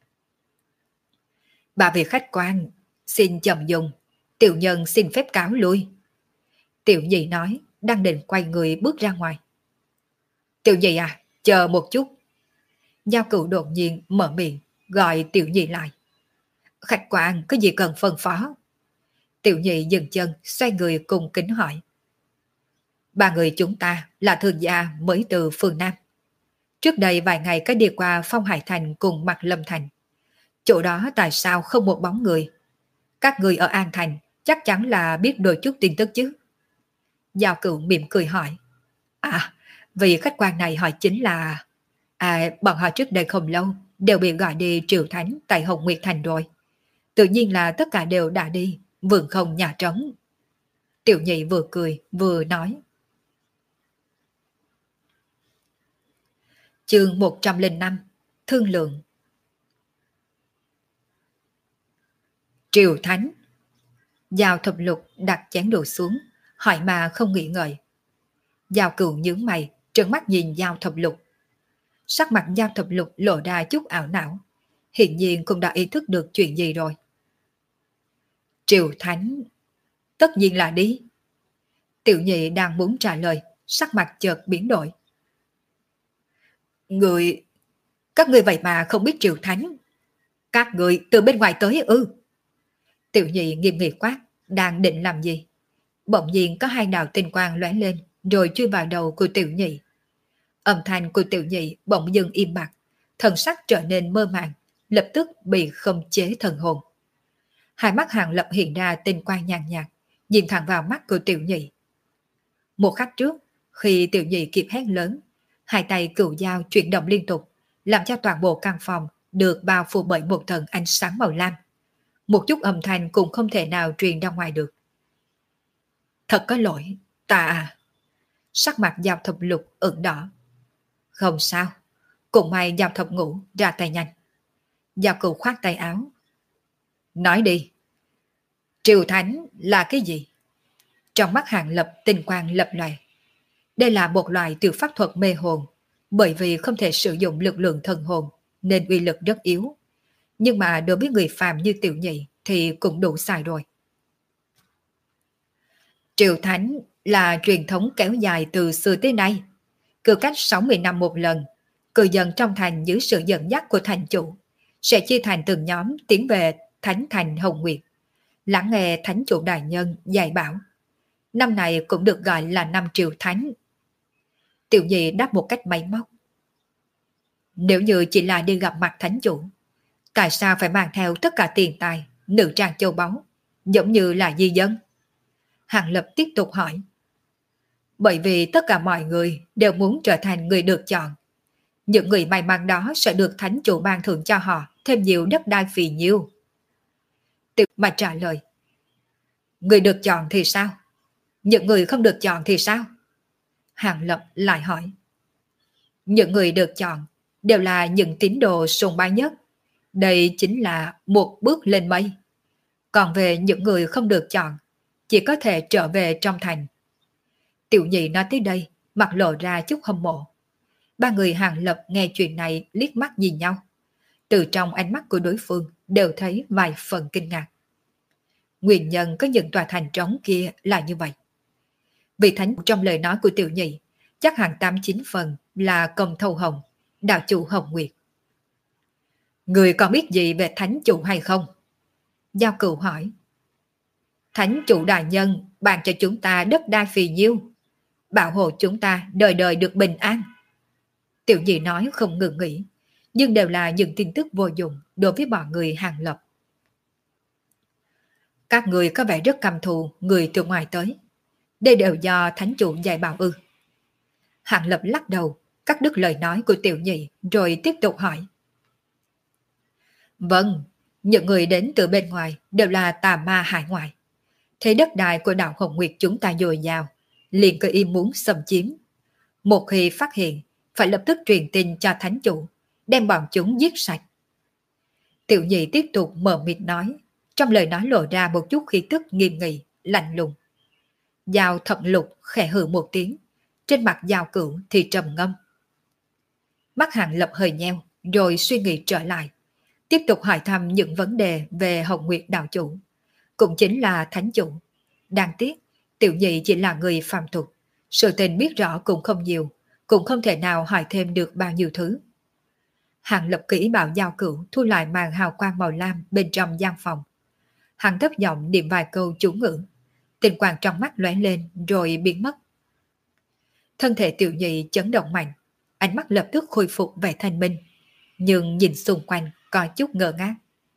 Bà vị khách quan, xin chậm dùng, tiểu nhân xin phép cáo lui. Tiểu nhị nói, đang định quay người bước ra ngoài. Tiểu nhị à, chờ một chút. Giao Cửu đột nhiên mở miệng, gọi tiểu nhị lại. Khách quan có gì cần phân phó? Tiểu nhị dừng chân, xoay người cùng kính hỏi. Ba người chúng ta là thương gia mới từ phương Nam. Trước đây vài ngày có đi qua Phong Hải Thành cùng Mạc Lâm Thành. Chỗ đó tại sao không một bóng người? Các người ở An Thành chắc chắn là biết đôi chút tin tức chứ? Giao Cửu mỉm cười hỏi. À, vị khách quan này hỏi chính là... À, bọn họ trước đây không lâu đều bị gọi đi triều thánh tại Hồng Nguyệt Thành rồi. Tự nhiên là tất cả đều đã đi, vườn không nhà trống. Tiểu nhị vừa cười vừa nói. Chương một trăm lẻ năm, Thương lượng. Triều thánh. Giao Thập Lục đặt chén đồ xuống, hỏi mà không nghĩ ngợi. Giao Cửu nhướng mày, trợn mắt nhìn Giao Thập Lục. Sắc mặt Giao Thập Lục lộ ra chút ảo não, hiển nhiên cũng đã ý thức được chuyện gì rồi. Triều thánh, tất nhiên là đi. Tiểu nhị đang muốn trả lời, sắc mặt chợt biến đổi. Người, các người vậy mà không biết triều thánh. Các người từ bên ngoài tới ư? Tiểu nhị nghiêm nghị quát, đang định làm gì? Bỗng nhiên có hai đạo tinh quang lóe lên, rồi chui vào đầu của tiểu nhị. Âm thanh của tiểu nhị bỗng dưng im bặt, thần sắc trở nên mơ màng, lập tức bị không chế thần hồn. Hai mắt Hàng Lập hiện ra tinh quang nhàn nhạt, nhìn thẳng vào mắt của tiểu nhị. Một khắc trước, khi tiểu nhị kịp hét lớn, hai tay cửu dao chuyển động liên tục, làm cho toàn bộ căn phòng được bao phủ bởi một tầng ánh sáng màu lam. Một chút âm thanh cũng không thể nào truyền ra ngoài được. Thật có lỗi, ta... Sắc mặt Giao Thập Lục ửng đỏ. Không sao, cũng may Giao Thập Ngũ ra tay nhanh. Giao Cửu khoát tay áo. Nói đi, triều thánh là cái gì? Trong mắt Hàng Lập tinh quang lập lòe. Đây là một loại tiểu pháp thuật mê hồn, bởi vì không thể sử dụng lực lượng thần hồn nên uy lực rất yếu. Nhưng mà đối với người phàm như tiểu nhị thì cũng đủ xài rồi. Triều thánh là truyền thống kéo dài từ xưa tới nay. Cứ cách sáu mươi năm một lần, cư dân trong thành dưới sự dẫn dắt của thành chủ sẽ chia thành từng nhóm tiến về Thánh Thành Hồng Nguyệt, lắng nghe thánh chủ đại nhân dạy bảo. Năm này cũng được gọi là năm triều thánh. Tiểu nhị đáp một cách máy móc. Nếu như chỉ là đi gặp mặt thánh chủ, tại sao phải mang theo tất cả tiền tài, nữ trang châu báu, giống như là di dân? Hàng Lập tiếp tục hỏi. Bởi vì tất cả mọi người đều muốn trở thành người được chọn. Những người may mắn đó sẽ được thánh chủ ban thưởng cho họ thêm nhiều đất đai phì nhiêu. Tiểu mà trả lời. Người được chọn thì sao? Những người không được chọn thì sao? Hàng Lập lại hỏi. Những người được chọn đều là những tín đồ sùng bái nhất. Đây chính là một bước lên mây. Còn về những người không được chọn, chỉ có thể trở về trong thành. Tiểu nhị nói tới đây, mặt lộ ra chút hâm mộ. Ba người Hàng Lập nghe chuyện này liếc mắt nhìn nhau. Từ trong ánh mắt của đối phương đều thấy vài phần kinh ngạc. Nguyên nhân có những tòa thành trống kia là như vậy. Vị thánh trong lời nói của tiểu nhị chắc hẳn tám chín phần là Công Thâu Hồng, đạo chủ Hồng Nguyệt. Người còn biết gì về thánh chủ hay không? Giao Cửu hỏi. Thánh chủ đại nhân ban cho chúng ta đất đai phì nhiêu, bảo hộ chúng ta đời đời được bình an. Tiểu nhị nói không ngừng nghỉ, nhưng đều là những tin tức vô dụng đối với bọn người Hàng Lập. Các người có vẻ rất căm thù người từ ngoài tới. Đây đều do thánh chủ dạy bảo ư? Hàng Lập lắc đầu, cắt đứt lời nói của tiểu nhị rồi tiếp tục hỏi. Vâng, những người đến từ bên ngoài đều là tà ma hải ngoại. Thế đất đai của đạo Hồng Nguyệt chúng ta dồi dào, liền cơ ý muốn xâm chiếm. Một khi phát hiện, phải lập tức truyền tin cho thánh chủ, đem bọn chúng giết sạch. Tiểu nhị tiếp tục mở mịt nói, trong lời nói lộ ra một chút khí tức nghiêm nghị, lạnh lùng. Giao Thập Lục khẽ hừ một tiếng, trên mặt Giao Cửu thì trầm ngâm. Mắt Hàng Lập hơi nheo, rồi suy nghĩ trở lại, tiếp tục hỏi thăm những vấn đề về Hồng Nguyệt đạo chủ, cũng chính là thánh chủ. Đáng tiếc, tiểu nhị chỉ là người phàm tục, sự tình biết rõ cũng không nhiều, cũng không thể nào hỏi thêm được bao nhiêu thứ. Hàng Lập kỹ bảo Giao Cửu thu lại màn hào quang màu lam bên trong gian phòng. Hắn thấp giọng niệm vài câu chú ngữ, tình quang trong mắt lóe lên rồi biến mất. Thân thể tiểu nhị chấn động mạnh, ánh mắt lập tức khôi phục vẻ thanh minh, nhưng nhìn xung quanh có chút ngơ ngác.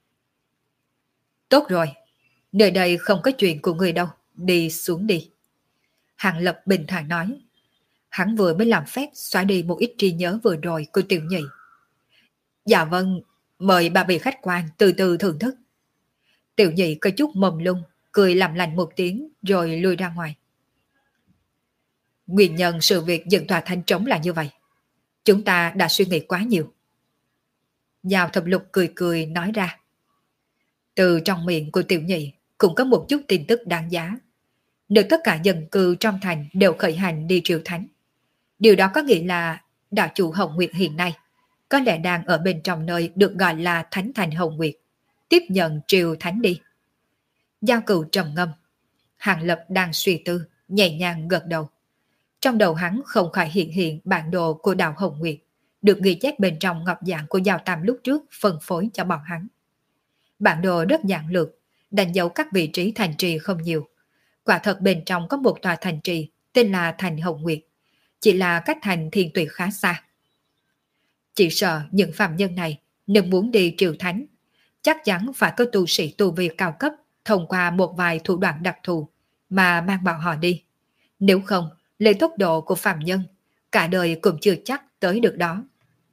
Tốt rồi, nơi đây không có chuyện của người đâu, đi xuống đi. Hàng Lập bình thản nói. Hắn vừa mới làm phép xóa đi một ít trí nhớ vừa rồi của tiểu nhị. Dạ vâng, mời ba vị khách quan từ từ thưởng thức. Tiểu nhị có chút mồm lung, cười làm lành một tiếng rồi lui ra ngoài. Nguyên nhân sự việc dựng tòa thanh trống là như vậy. Chúng ta đã suy nghĩ quá nhiều. Giao Thập Lục cười cười nói ra. Từ trong miệng của tiểu nhị cũng có một chút tin tức đáng giá. Nếu tất cả dân cư trong thành đều khởi hành đi triều thánh, điều đó có nghĩa là đạo chủ Hồng Nguyệt hiện nay có lẽ đang ở bên trong nơi được gọi là Thánh Thành Hồng Nguyệt, tiếp nhận triều thánh đi. Giao Cửu trầm ngâm. Hàng Lập đang suy tư, nhẹ nhàng gật đầu. Trong đầu hắn không khỏi hiện hiện bản đồ của đạo Hồng Nguyệt, được ghi chép bên trong ngọc giản của Giao Tam lúc trước phân phối cho bọn hắn. Bản đồ rất giản lược, đánh dấu các vị trí thành trì không nhiều. Quả thật bên trong có một tòa thành trì tên là Thành Hồng Nguyệt, chỉ là cách thành Thiên Tùy khá xa. Chỉ sợ những phàm nhân này nếu muốn đi triều thánh, chắc chắn phải có tu sĩ tu vi cao cấp thông qua một vài thủ đoạn đặc thù mà mang bọn họ đi. Nếu không, lấy tốc độ của phàm nhân, cả đời cũng chưa chắc tới được đó.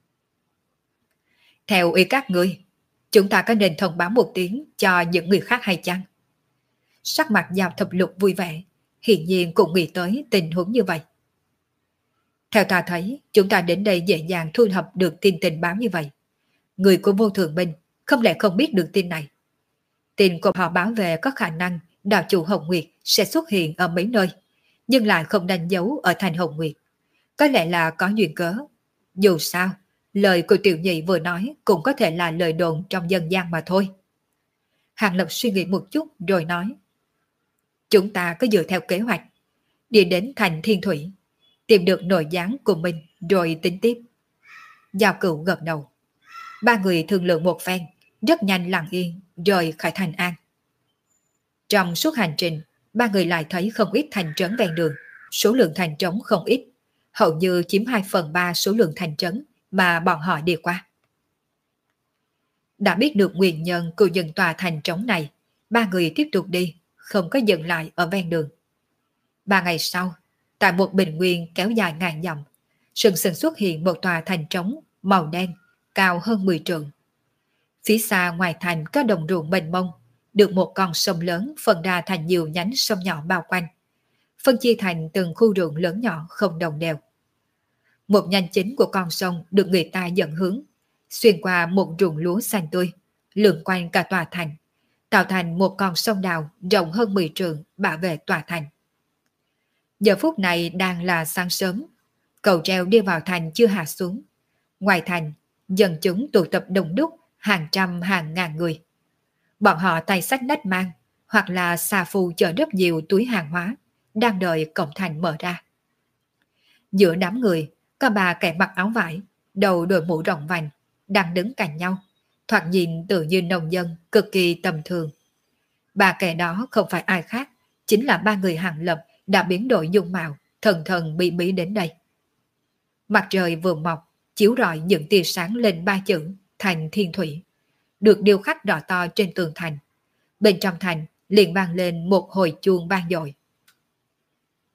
Theo ý các ngươi, chúng ta có nên thông báo một tiếng cho những người khác hay chăng? Sắc mặt Giao Thập Lục vui vẻ, hiển nhiên cũng nghĩ tới tình huống như vậy. Theo ta thấy, chúng ta đến đây dễ dàng thu thập được tin tình báo như vậy. Người của Vô Thượng Minh không lẽ không biết được tin này. Tin của họ báo về có khả năng đạo chủ Hồng Nguyệt sẽ xuất hiện ở mấy nơi, nhưng lại không đánh dấu ở thành Hồng Nguyệt. Có lẽ là có duyên cớ. Dù sao, lời của tiểu nhị vừa nói cũng có thể là lời đồn trong dân gian mà thôi. Hàng Lập suy nghĩ một chút rồi nói. Chúng ta cứ dựa theo kế hoạch, đi đến thành Thiên Thủy, tìm được nội gián của mình rồi tính tiếp. Giao Cửu gật đầu. Ba người thương lượng một phen, rất nhanh lặng yên rồi khỏi thành An. Trong suốt hành trình, ba người lại thấy không ít thành trấn ven đường, số lượng thành trống không ít, hầu như chiếm hai phần ba số lượng thành trấn mà bọn họ đi qua. Đã biết được nguyên nhân của những tòa thành trống này, ba người tiếp tục đi, không có dừng lại ở ven đường. Ba ngày sau, tại một bình nguyên kéo dài ngàn dặm, sừng sừng xuất hiện một tòa thành trống màu đen, cao hơn mười trượng. Phía xa ngoài thành có đồng ruộng mênh mông, được một con sông lớn phân ra thành nhiều nhánh sông nhỏ bao quanh, phân chia thành từng khu ruộng lớn nhỏ không đồng đều. Một nhánh chính của con sông được người ta dẫn hướng, xuyên qua một ruộng lúa xanh tươi, lượn quanh cả tòa thành, tạo thành một con sông đào rộng hơn mười trượng bảo vệ tòa thành. Giờ phút này đang là sáng sớm, cầu treo đi vào thành chưa hạ xuống. Ngoài thành, dân chúng tụ tập đông đúc, hàng trăm hàng ngàn người. Bọn họ tay xách nách mang, hoặc là xà phù chở rất nhiều túi hàng hóa, đang đợi cổng thành mở ra. Giữa đám người, có ba kẻ mặc áo vải, đầu đội mũ rộng vành, đang đứng cạnh nhau, thoạt nhìn tự như nông dân, cực kỳ tầm thường. Ba kẻ đó không phải ai khác, chính là ba người Hàng Lập đã biến đổi dung mạo, thần thần bí bí đến đây. Mặt trời vừa mọc, chiếu rọi những tia sáng lên ba chữ Thành Thiên Thủy, được điêu khắc đỏ to trên tường thành. Bên trong thành liền vang lên một hồi chuông vang dội.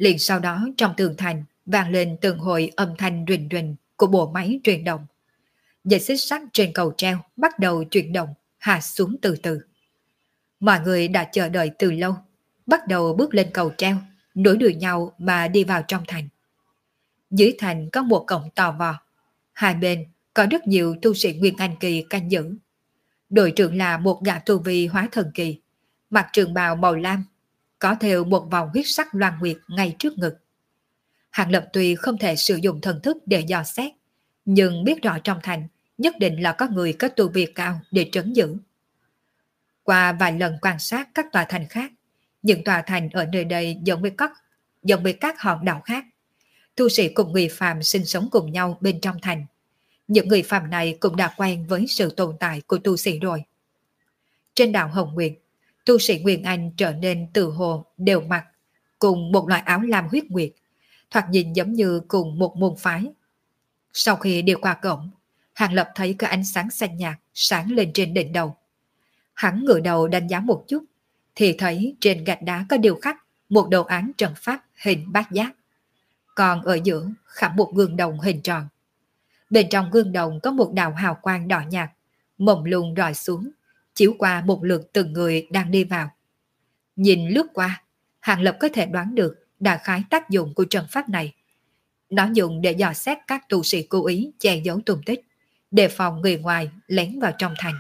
Liền sau đó trong tường thành vang lên từng hồi âm thanh rình rình của bộ máy truyền động. Dây xích sắt trên cầu treo bắt đầu chuyển động, hạ xuống từ từ. Mọi người đã chờ đợi từ lâu, bắt đầu bước lên cầu treo, nối đuôi nhau mà đi vào trong thành. Dưới thành có một cổng to vò, hai bên có rất nhiều tu sĩ Nguyên Anh Kỳ canh giữ. Đội trưởng là một gã tu vi hóa thần kỳ, mặc trường bào màu lam, có theo một vòng huyết sắc loan nguyệt ngay trước ngực. Hàng Lập tuy không thể sử dụng thần thức để dò xét, nhưng biết rõ trong thành nhất định là có người có tu vi cao để trấn giữ. Qua vài lần quan sát các tòa thành khác, những tòa thành ở nơi đây giống với các, giống với các hòn đảo khác. Tu sĩ cùng người phàm sinh sống cùng nhau bên trong thành. Những người phàm này cũng đã quen với sự tồn tại của tu sĩ rồi. Trên đảo Hồng Nguyệt, tu sĩ Nguyên Anh trở nên tự hồ đều mặc cùng một loại áo lam huyết nguyệt, thoạt nhìn giống như cùng một môn phái. Sau khi đi qua cổng, Hàng Lập thấy cái ánh sáng xanh nhạt sáng lên trên đỉnh đầu. Hắn ngửa đầu đánh giá một chút, thì thấy trên gạch đá có điêu khắc một đồ án trận pháp hình bát giác. Còn ở giữa khảm một gương đồng hình tròn. Bên trong gương đồng có một đạo hào quang đỏ nhạt, mông lung rọi xuống, chiếu qua một lượt từng người đang đi vào. Nhìn lướt qua, Hàng Lập có thể đoán được đại khái tác dụng của trận pháp này. Nó dùng để dò xét các tu sĩ cố ý che giấu tung tích, đề phòng người ngoài lén vào trong thành.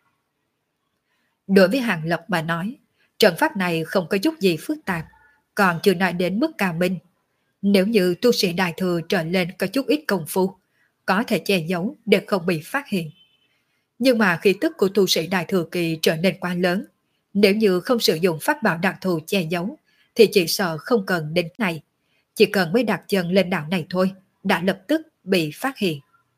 Đối với Hàng Lập mà nói, trận pháp này không có chút gì phức tạp, còn chưa nói đến mức cao minh. Nếu như tu sĩ đại thừa trở lên có chút ít công phu, có thể che giấu để không bị phát hiện. Nhưng mà khí tức của tu sĩ đại thừa kỳ trở nên quá lớn, nếu như không sử dụng pháp bảo đặc thù che giấu, thì chỉ sợ không cần đến này. Chỉ cần mới đặt chân lên đảo này thôi, đã lập tức bị phát hiện.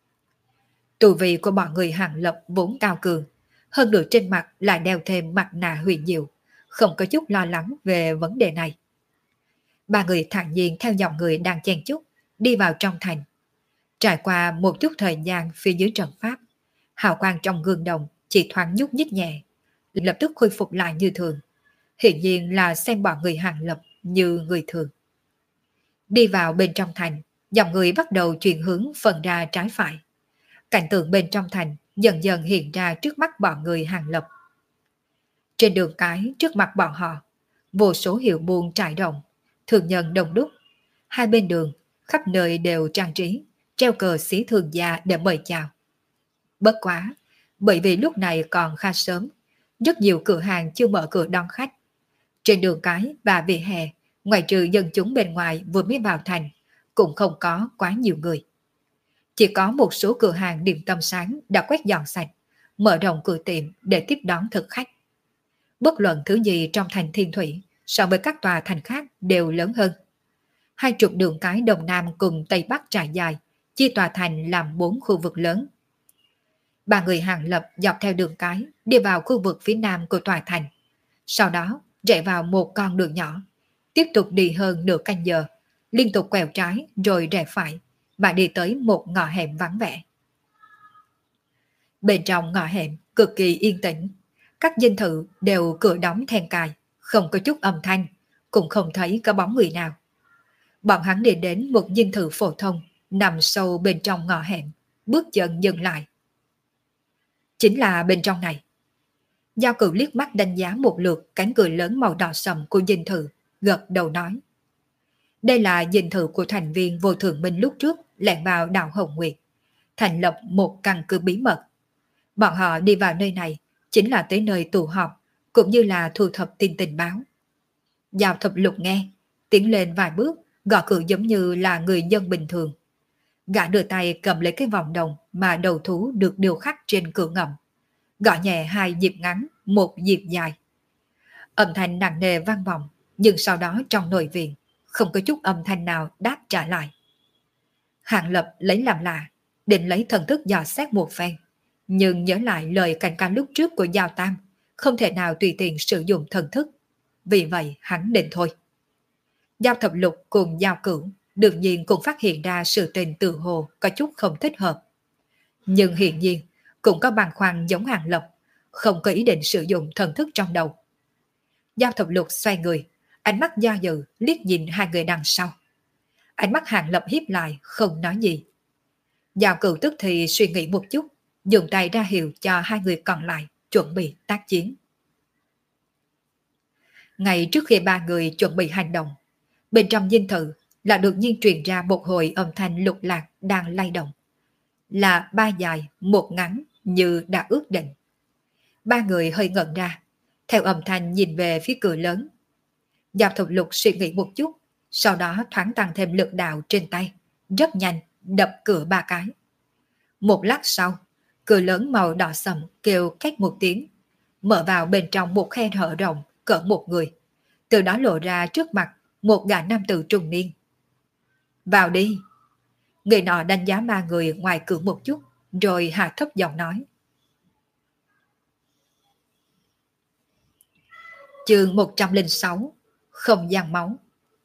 Tu vi của bọn người Hàng Lập vốn cao cường, hơn nữa trên mặt lại đeo thêm mặt nạ huyền diệu, không có chút lo lắng về vấn đề này. Ba người thản nhiên theo dòng người đang chen chúc, đi vào trong thành. Trải qua một chút thời gian phía dưới trận pháp, hào quang trong gương đồng chỉ thoáng nhúc nhích nhẹ, lập tức khôi phục lại như thường. Hiển nhiên là xem bọn người Hàng Lập như người thường. Đi vào bên trong thành, dòng người bắt đầu chuyển hướng phần ra trái phải. Cảnh tượng bên trong thành dần dần hiện ra trước mắt bọn người Hàng Lập. Trên đường cái trước mặt bọn họ, vô số hiệu buôn trải rộng, thường nhân đông đúc. Hai bên đường, khắp nơi đều trang trí, treo cờ xí thương gia để mời chào. Bất quá, bởi vì lúc này còn khá sớm, rất nhiều cửa hàng chưa mở cửa đón khách. Trên đường cái và vỉa hè, ngoài trừ dân chúng bên ngoài vừa mới vào thành, cũng không có quá nhiều người. Chỉ có một số cửa hàng điểm tâm sáng đã quét dọn sạch, mở rộng cửa tiệm để tiếp đón thực khách. Bất luận thứ gì trong thành Thiên Thủy so với các tòa thành khác đều lớn hơn. Hai chục đường cái Đông Nam cùng Tây Bắc trải dài, chia tòa thành làm bốn khu vực lớn. Ba người Hàng Lập dọc theo đường cái đi vào khu vực phía nam của tòa thành. Sau đó rẽ vào một con đường nhỏ, tiếp tục đi hơn nửa canh giờ, liên tục quẹo trái rồi rẽ phải, và đi tới một ngõ hẻm vắng vẻ. Bên trong ngõ hẻm cực kỳ yên tĩnh, các dinh thự đều cửa đóng then cài, không có chút âm thanh, cũng không thấy có bóng người nào. Bọn hắn đi đến một dinh thự phổ thông nằm sâu bên trong ngõ hẻm, bước chân dừng lại. Chính là bên trong này. Giao Cửu liếc mắt đánh giá một lượt cánh cửa lớn màu đỏ sậm của dinh thự, gật đầu nói. Đây là dinh thự của thành viên Vô Thượng Minh lúc trước lẻn vào đảo Hồng Nguyệt, thành lập một căn cứ bí mật. Bọn họ đi vào nơi này chính là tới nơi tụ họp, cũng như là thu thập tin tình báo. Giao Thập Lục nghe, tiến lên vài bước, gõ cửa giống như là người dân bình thường. Gã đưa tay cầm lấy cái vòng đồng mà đầu thú được điêu khắc trên cửa ngầm. Gõ nhẹ hai nhịp ngắn, một nhịp dài. Âm thanh nặng nề vang vọng, nhưng sau đó trong nội viện, không có chút âm thanh nào đáp trả lại. Hàng Lập lấy làm lạ, định lấy thần thức dò xét một phen, nhưng nhớ lại lời cảnh cáo lúc trước của Giao Tam, không thể nào tùy tiện sử dụng thần thức. Vì vậy hắn định thôi. Giao Thập Lục cùng Giao Cửu đương nhiên cũng phát hiện ra sự tình tự hồ có chút không thích hợp. Nhưng hiển nhiên cũng có băn khoăn giống Hàng Lập, không có ý định sử dụng thần thức trong đầu. Giao Thập Lục xoay người, ánh mắt do dự liếc nhìn hai người đằng sau. Ánh mắt Hàng Lập hiếp lại không nói gì. Giao Cửu tức thì suy nghĩ một chút, dùng tay ra hiệu cho hai người còn lại chuẩn bị tác chiến. Ngay trước khi ba người chuẩn bị hành động, bên trong dinh thự là đột nhiên truyền ra một hồi âm thanh lục lạc đang lay động. Là ba dài, một ngắn như đã ước định. Ba người hơi ngẩn ra, theo âm thanh nhìn về phía cửa lớn. Giao Thục Lục suy nghĩ một chút, sau đó thoáng tăng thêm lực đạo trên tay, rất nhanh đập cửa ba cái. Một lát sau, cửa lớn màu đỏ sậm kêu két một tiếng, mở vào bên trong một khe hở rộng cỡ một người, từ đó lộ ra trước mặt một gã nam tử trung niên. Vào đi. Người nọ đánh giá ba người ngoài cửa một chút, rồi hạ thấp giọng nói. Chương một trăm lẻ sáu, không gian máu.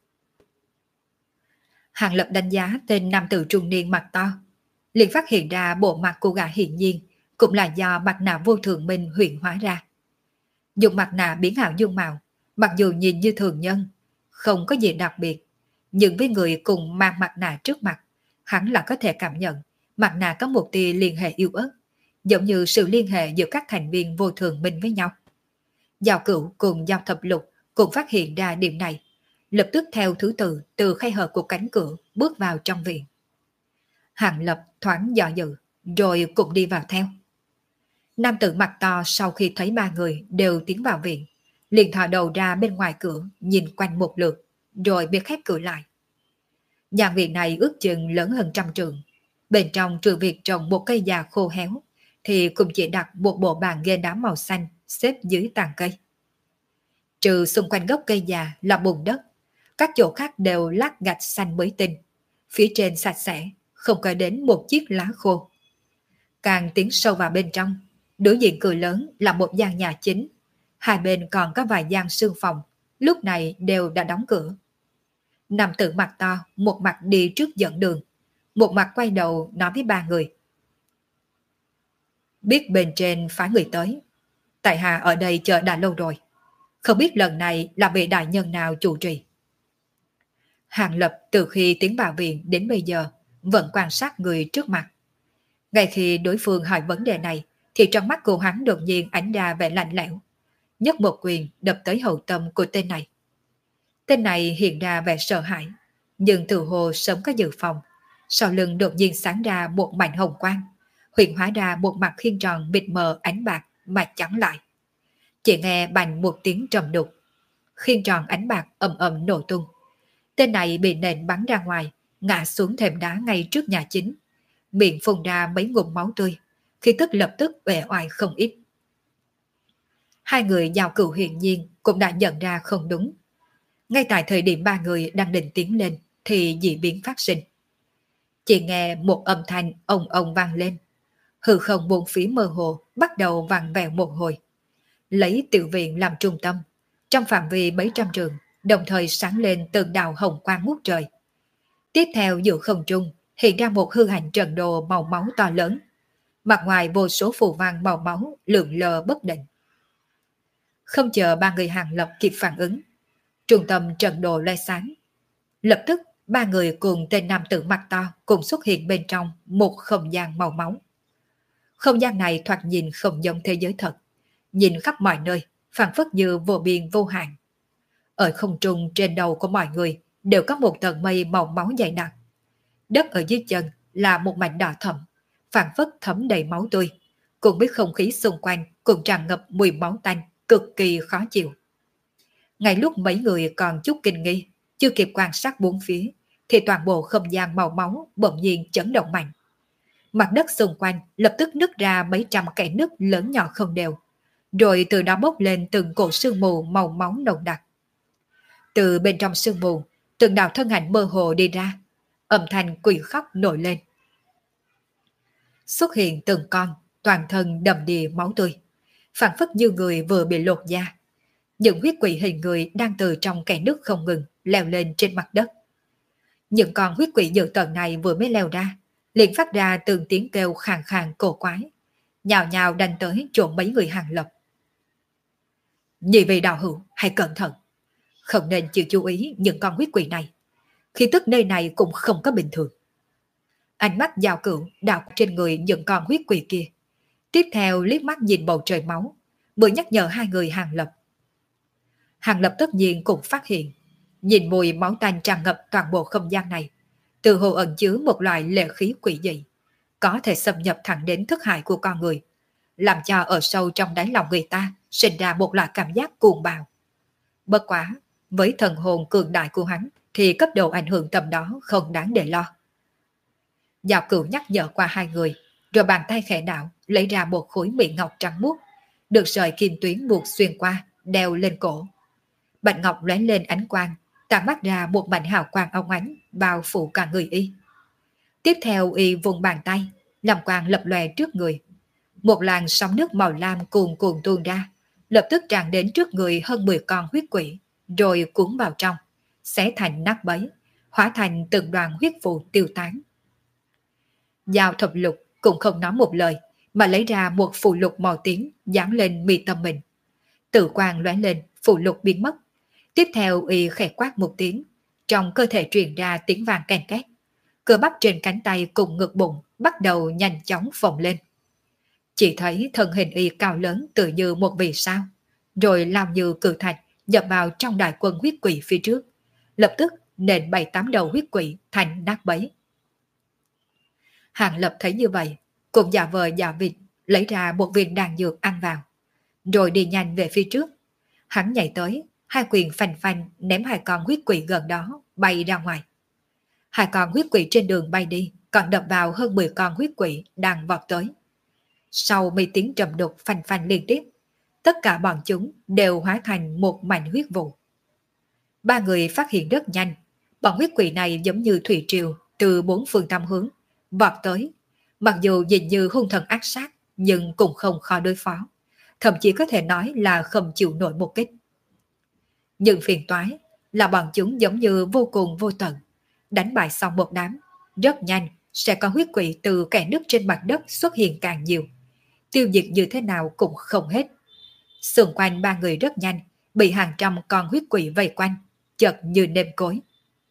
Hàng Lập đánh giá tên nam tử trung niên mặt to, liền phát hiện ra bộ mặt của gã hiển nhiên cũng là do mặt nạ vô thường minh huyện hóa ra. Dùng mặt nạ biến ảo dung mạo, mặc dù nhìn như thường nhân, không có gì đặc biệt, nhưng với người cùng mang mặt nạ trước mặt, hắn là có thể cảm nhận mặt nạ có một tia liên hệ yếu ớt, giống như sự liên hệ giữa các thành viên vô thường minh với nhau. Giao Cửu cùng Giao Thập Lục cũng phát hiện ra điểm này, lập tức theo thứ tự từ khe hở của cánh cửa bước vào trong viện. Hàng Lập thoáng dò dự, rồi cũng đi vào theo. Nam tử mặt to sau khi thấy ba người đều tiến vào viện, liền thò đầu ra bên ngoài cửa nhìn quanh một lượt, rồi biệt khép cửa lại. Nhà viện này ước chừng lớn hơn trăm trượng. Bên trong trừ việc trồng một cây già khô héo, thì cũng chỉ đặt một bộ bàn ghế đá màu xanh xếp dưới tàn cây. Trừ xung quanh gốc cây già là bùn đất, các chỗ khác đều lát gạch xanh mới tinh, phía trên sạch sẽ, không có đến một chiếc lá khô. Càng tiến sâu vào bên trong, đối diện cửa lớn là một gian nhà chính, hai bên còn có vài gian sương phòng, lúc này đều đã đóng cửa. Nam tử mặt to, một mặt đi trước dẫn đường, một mặt quay đầu nói với ba người. Biết bên trên phái người tới, tại hạ ở đây chờ đã lâu rồi, không biết lần này là vị đại nhân nào chủ trì. Hàng Lập từ khi tiến vào viện đến bây giờ vẫn quan sát người trước mặt. Ngay khi đối phương hỏi vấn đề này thì trong mắt của hắn đột nhiên ánh ra vẻ lạnh lẽo, nhấc một quyền đập tới hậu tâm của tên này. Tên này hiện ra vẻ sợ hãi, nhưng tự hồ sớm có dự phòng. Sau lưng đột nhiên sáng ra một mảnh hồng quang, hiện hóa ra một mặt khiên tròn mịt mờ ánh bạc mà chắn lại. Chỉ nghe bành một tiếng trầm đục, khiên tròn ánh bạc ầm ầm nổ tung. Tên này bị nện bắn ra ngoài, ngã xuống thềm đá ngay trước nhà chính, miệng phun ra mấy ngụm máu tươi, khi tức lập tức uể oải không ít. Hai người Giao Cửu hiển nhiên cũng đã nhận ra không đúng. Ngay tại thời điểm ba người đang định tiến lên thì dị biến phát sinh. Chỉ nghe một âm thanh ồng ồng vang lên, hư không bốn phía mơ hồ bắt đầu vặn vẹo một hồi. Lấy tiểu viện làm trung tâm, trong phạm vi mấy trăm trường đồng thời sáng lên từng đạo hồng quang ngút trời. Tiếp theo giữa không trung hiện ra một hư ảnh trận đồ màu máu to lớn, mặt ngoài vô số phù văn màu máu lượn lờ bất định. Không chờ ba người Hàng Lập kịp phản ứng, trung tâm trận đồ lóe sáng. Lập tức ba người cùng tên nam tử mặt to cùng xuất hiện bên trong một không gian màu máu. Không gian này thoạt nhìn không giống thế giới thật, nhìn khắp mọi nơi phảng phất như vô biên vô hạn. Ở không trung trên đầu của mọi người đều có một tầng mây màu máu dày đặc. Đất ở dưới chân là một mảnh đỏ thẫm, phảng phất thấm đầy máu tươi, cùng với không khí xung quanh cũng tràn ngập mùi máu tanh, cực kỳ khó chịu. Ngay lúc mấy người còn chút kinh nghi, chưa kịp quan sát bốn phía, thì toàn bộ không gian màu máu bỗng nhiên chấn động mạnh. Mặt đất xung quanh lập tức nứt ra mấy trăm kẽ nứt lớn nhỏ không đều, rồi từ đó bốc lên từng cổ sương mù màu máu nồng đặc. Từ bên trong sương mù, từng đạo thân ảnh mơ hồ đi ra, âm thanh quỷ khóc nổi lên. Xuất hiện từng con, toàn thân đầm đìa máu tươi, phảng phất như người vừa bị lột da. Những huyết quỷ hình người đang từ trong kẽ nước không ngừng leo lên trên mặt đất. Những con huyết quỷ dữ tợn này vừa mới leo ra, liền phát ra từng tiếng kêu khàn khàn cổ quái, nhào nhào đánh tới chỗ mấy người Hàng Lập. Nhị vị đạo hữu, hãy cẩn thận. không nên chịu chú ý những con huyết quỷ này. Khí tức nơi này cũng không có bình thường. Ánh mắt Giao Cửu đảo trên người những con huyết quỷ kia. Tiếp theo liếc mắt nhìn bầu trời máu, vừa nhắc nhở hai người Hàng Lập. Hàng Lập tất nhiên cũng phát hiện, nhìn mùi máu tanh tràn ngập toàn bộ không gian này, từ hồ ẩn chứa một loại lệ khí quỷ dị, có thể xâm nhập thẳng đến thức hải của con người, làm cho ở sâu trong đáy lòng người ta sinh ra một loại cảm giác cuồng bạo. Bất quá, với thần hồn cường đại của hắn thì cấp độ ảnh hưởng tầm đó không đáng để lo. Giao Cửu nhắc nhở qua hai người, rồi bàn tay khẽ đảo lấy ra một khối mỹ ngọc trắng muốt, được sợi kim tuyến buộc xuyên qua, đeo lên cổ. Bạch ngọc lóe lên ánh quang, tản mắt ra một mảnh hào quang óng ánh bao phủ cả người y. Tiếp theo y vùng bàn tay, làm quang lập lòe trước người. Một làn sóng nước màu lam cuồn cuộn tuôn ra, lập tức tràn đến trước người hơn mười con huyết quỷ, rồi cuốn vào trong, xé thành nát bấy, hóa thành từng đoàn huyết vụ tiêu tán. Giao Thập Lục cũng không nói một lời, mà lấy ra một phù lục màu tím dán lên mi tâm mình. Tự quang lóe lên, phù lục biến mất. Tiếp theo y khẽ quát một tiếng, trong cơ thể truyền ra tiếng vàng ken két. Cơ bắp trên cánh tay cùng ngực bụng bắt đầu nhanh chóng phồng lên. Chỉ thấy thân hình y cao lớn tự như một vì sao, rồi lao như cự thạch nhập vào trong đại quân huyết quỷ phía trước, lập tức nện bảy tám đầu huyết quỷ thành nát bấy. Hàng Lập thấy như vậy, cũng giả vờ giả vịt lấy ra một viên đan dược ăn vào, rồi đi nhanh về phía trước. Hắn nhảy tới, hai quyền phanh phanh ném hai con huyết quỷ gần đó bay ra ngoài. Hai con huyết quỷ trên đường bay đi còn đập vào hơn mười con huyết quỷ đang vọt tới. Sau mấy tiếng trầm đục phanh phanh liên tiếp, tất cả bọn chúng đều hóa thành một mảnh huyết vụ. Ba người phát hiện rất nhanh, bọn huyết quỷ này giống như thủy triều từ bốn phương tám hướng vọt tới. Mặc dù nhìn như hung thần ác sát, nhưng cũng không khó đối phó, thậm chí có thể nói là không chịu nổi một kích. Nhưng phiền toái là bọn chúng giống như vô cùng vô tận, đánh bại xong một đám, rất nhanh sẽ có huyết quỷ từ kẽ nứt trên mặt đất xuất hiện càng nhiều, tiêu diệt như thế nào cũng không hết. Xung quanh ba người rất nhanh bị hàng trăm con huyết quỷ vây quanh, chật như nêm cối.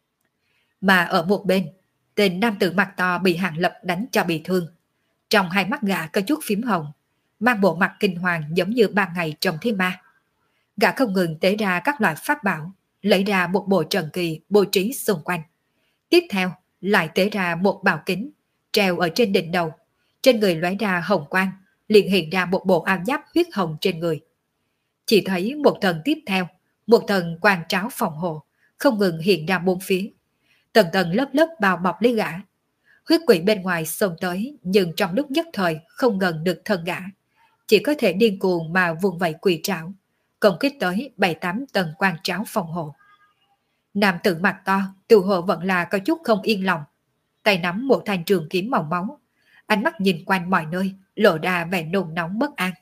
Mà ở một bên, tên nam tử mặt to bị Hàng Lập đánh cho bị thương, trong hai mắt gã có chút phím hồng, mang bộ mặt kinh hoàng giống như ba ngày trong thiên ma. Gã không ngừng tế ra các loại pháp bảo, lấy ra một bộ trần kỳ bố trí xung quanh. Tiếp theo lại tế ra một bảo kính treo ở trên đỉnh đầu, trên người lóe ra hồng quang, liền hiện ra một bộ áo giáp huyết hồng trên người. Chỉ thấy một tầng tiếp theo, một tầng quang tráo phòng hộ không ngừng hiện ra bốn phía, tầng tầng lớp lớp bao bọc lấy gã. Huyết quỷ bên ngoài xông tới, nhưng trong lúc nhất thời không gần được thân gã, chỉ có thể điên cuồng mà vùng vẫy quỷ trảo, công kích tới bảy tám tầng quang tráo phòng hộ. Nam tử mặt to tự hồ vẫn là có chút không yên lòng, tay nắm một thanh trường kiếm màu máu, ánh mắt nhìn quanh mọi nơi lộ ra vẻ nôn nóng bất an.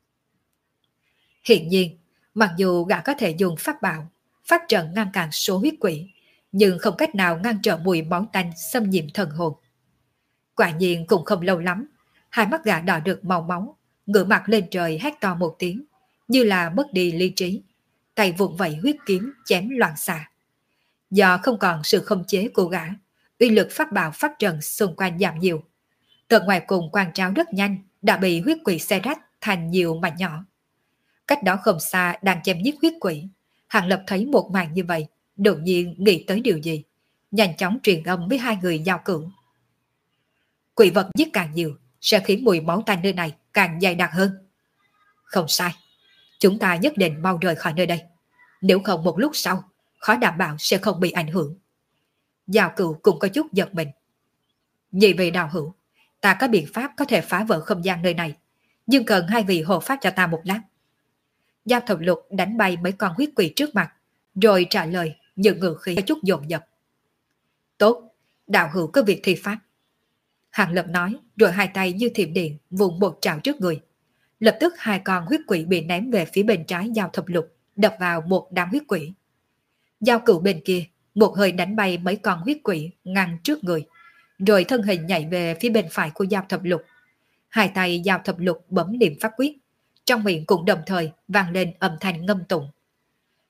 Hiện nhiên, mặc dù gã có thể dùng pháp bảo, pháp trận ngăn cản số huyết quỷ, nhưng không cách nào ngăn trở mùi máu tanh xâm nhiễm thần hồn. Quả nhiên cũng không lâu lắm, hai mắt gã đỏ được màu máu, ngửa mặt lên trời hét to một tiếng, như là mất đi lý trí, tay vụn vẩy huyết kiếm chém loạn xạ. Do không còn sự khống chế của gã, uy lực pháp bảo pháp trận xung quanh giảm nhiều. Tận ngoài cùng quang tráo rất nhanh đã bị huyết quỷ xé rách thành nhiều mảnh nhỏ. Cách đó không xa đang chém giết huyết quỷ, Hàng Lập thấy một màn như vậy, đột nhiên nghĩ tới điều gì, nhanh chóng truyền âm với hai người Giao Cửu. Quỷ vật giết càng nhiều sẽ khiến mùi máu tanh nơi này càng dày đặc hơn. Không sai, chúng ta nhất định mau rời khỏi nơi đây, nếu không một lúc sau khó đảm bảo sẽ không bị ảnh hưởng. Giao Cửu cũng có chút giật mình. Nhị vị đạo hữu, ta có biện pháp có thể phá vỡ không gian nơi này, nhưng cần hai vị hộ pháp cho ta một lát. Giao Thập Lục đánh bay mấy con huyết quỷ trước mặt, rồi trả lời những ngữ khí có chút dồn dập. Tốt, đạo hữu có việc thi pháp. Hàng Lập nói, rồi hai tay như thiểm điện vùng một trảo trước người. Lập tức hai con huyết quỷ bị ném về phía bên trái Giao Thập Lục, đập vào một đám huyết quỷ. Giao Cửu bên kia một hơi đánh bay mấy con huyết quỷ ngăn trước người, rồi thân hình nhảy về phía bên phải của Giao Thập Lục. Hai tay Giao Thập Lục bấm niệm pháp quyết, trong miệng cũng đồng thời vang lên âm thanh ngâm tụng.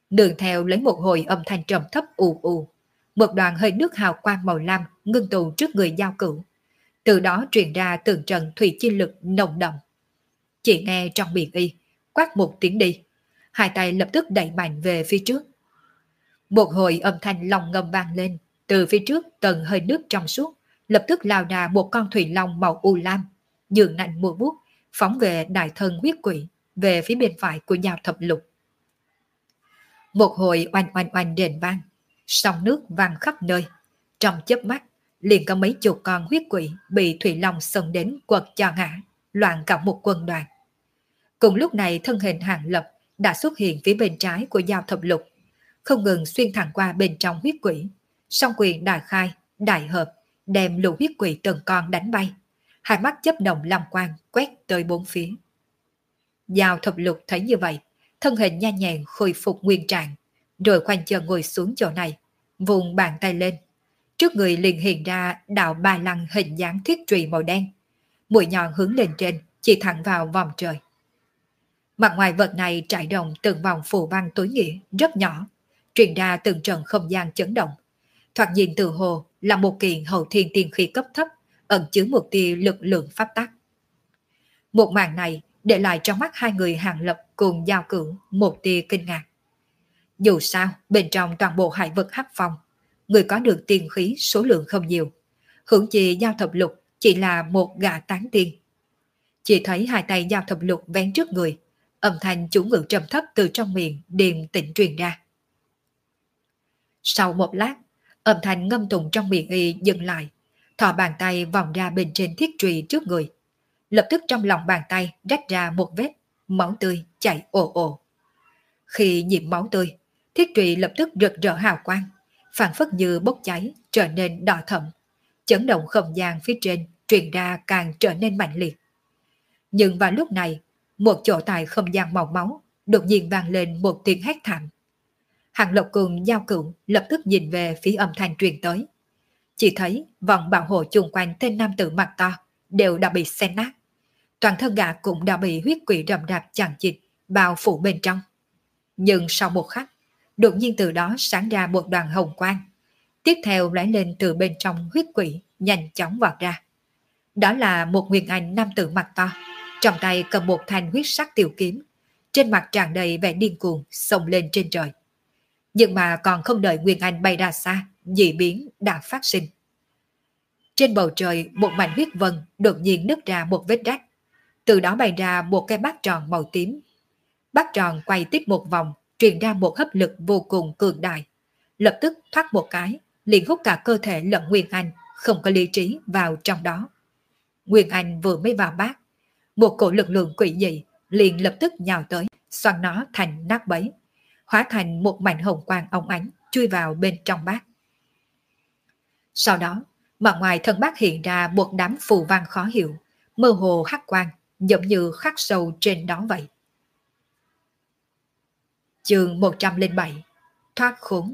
Nương theo lấy một hồi âm thanh trầm thấp ù ù, một đoàn hơi nước hào quang màu lam ngưng tụ trước người Giao Cửu. Từ đó truyền ra từng trận thủy chi lực nồng đậm. Chỉ nghe trong miệng y quát một tiếng đi, hai tay lập tức đẩy mạnh về phía trước. Một hồi âm thanh long ngâm vang lên, từ phía trước tầng hơi nước trong suốt lập tức lao ra một con thủy long màu u lam, dường nạnh mùa bút, phóng về đại thân huyết quỷ, về phía bên phải của Giao Thập Lục. Một hồi oanh oanh oanh đền vang, sóng nước vang khắp nơi. Trong chớp mắt, liền có mấy chục con huyết quỷ bị thủy long xông đến quật cho ngã, loạn cả một quân đoàn. Cùng lúc này thân hình Hàng Lập đã xuất hiện phía bên trái của Giao Thập Lục, không ngừng xuyên thẳng qua bên trong huyết quỷ, song quyền đại khai, đại hợp, đem lũ huyết quỷ từng con đánh bay. Hai mắt chớp động lam quang quét tới bốn phía. Giao Thập Lục thấy như vậy, thân hình nhanh nhẹn khôi phục nguyên trạng, rồi khoanh chân ngồi xuống chỗ này, vùng bàn tay lên. Trước người liền hiện ra đạo ba lăng hình dáng thiết trùy màu đen, mũi nhọn hướng lên trên, chỉ thẳng vào vòng trời. Mặt ngoài vật này trải rộng từng vòng phù văn tối nghĩa rất nhỏ, truyền ra từng trận không gian chấn động. Thoạt nhìn từ hồ là một kiện hậu thiên tiên khí cấp thấp, ẩn chứa một tia lực lượng pháp tắc. Một màn này để lại trong mắt hai người Hàng Lập cùng Giao Cửu một tia kinh ngạc. Dù sao, bên trong toàn bộ hải vực hắc phong, người có được tiên khí số lượng không nhiều. Hưởng chi Giao Thập Lục chỉ là một gã tán tiên. Chỉ thấy hai tay Giao Thập Lục vén trước người, âm thanh chủ ngữ trầm thấp từ trong miệng điềm tĩnh truyền ra. Sau một lát, âm thanh ngâm tụng trong miệng y dừng lại, thò bàn tay vòng ra bên trên thiết trùy trước người. Lập tức trong lòng bàn tay rách ra một vết, máu tươi chảy ồ ồ. Khi nhiễm máu tươi, thiết trùy lập tức rực rỡ hào quang, phản phất như bốc cháy, trở nên đỏ thẫm. Chấn động không gian phía trên truyền ra càng trở nên mạnh liệt. Nhưng vào lúc này, một chỗ tại không gian màu máu đột nhiên vang lên một tiếng hét thảm. Hàng Lộc cùng Giao Cửu lập tức nhìn về phía âm thanh truyền tới. Chỉ thấy vòng bảo hộ chung quanh tên nam tử mặt to đều đã bị xé nát. Toàn thân gã cũng đã bị huyết quỷ rậm rạp chằng chịt bao phủ bên trong. Nhưng sau một khắc, đột nhiên từ đó sáng ra một đoàn hồng quang. Tiếp theo lóe lên từ bên trong huyết quỷ, nhanh chóng vọt ra. Đó là một nguyên anh nam tử mặt to, trong tay cầm một thanh huyết sắc tiểu kiếm, trên mặt tràn đầy vẻ điên cuồng xông lên trên trời. Nhưng mà còn không đợi nguyên anh bay ra xa, dị biến đã phát sinh. Trên bầu trời một mảnh huyết vân đột nhiên nứt ra một vết rách, từ đó bay ra một cái bát tròn màu tím. Bát tròn quay tiếp một vòng, truyền ra một hấp lực vô cùng cường đại, lập tức thoát một cái, liền hút cả cơ thể lẫn Nguyên Anh không có lý trí vào trong đó. Nguyên Anh vừa mới vào bát, một cổ lực lượng quỷ dị liền lập tức nhào tới, xoắn nó thành nát bấy, hóa thành một mảnh hồng quang óng ánh chui vào bên trong bát. Sau đó, mặt ngoài thân bát hiện ra một đám phù văn khó hiểu, mơ hồ hắc quang, giống như khắc sâu trên đó vậy. Chương một trăm lẻ bảy, thoát khốn.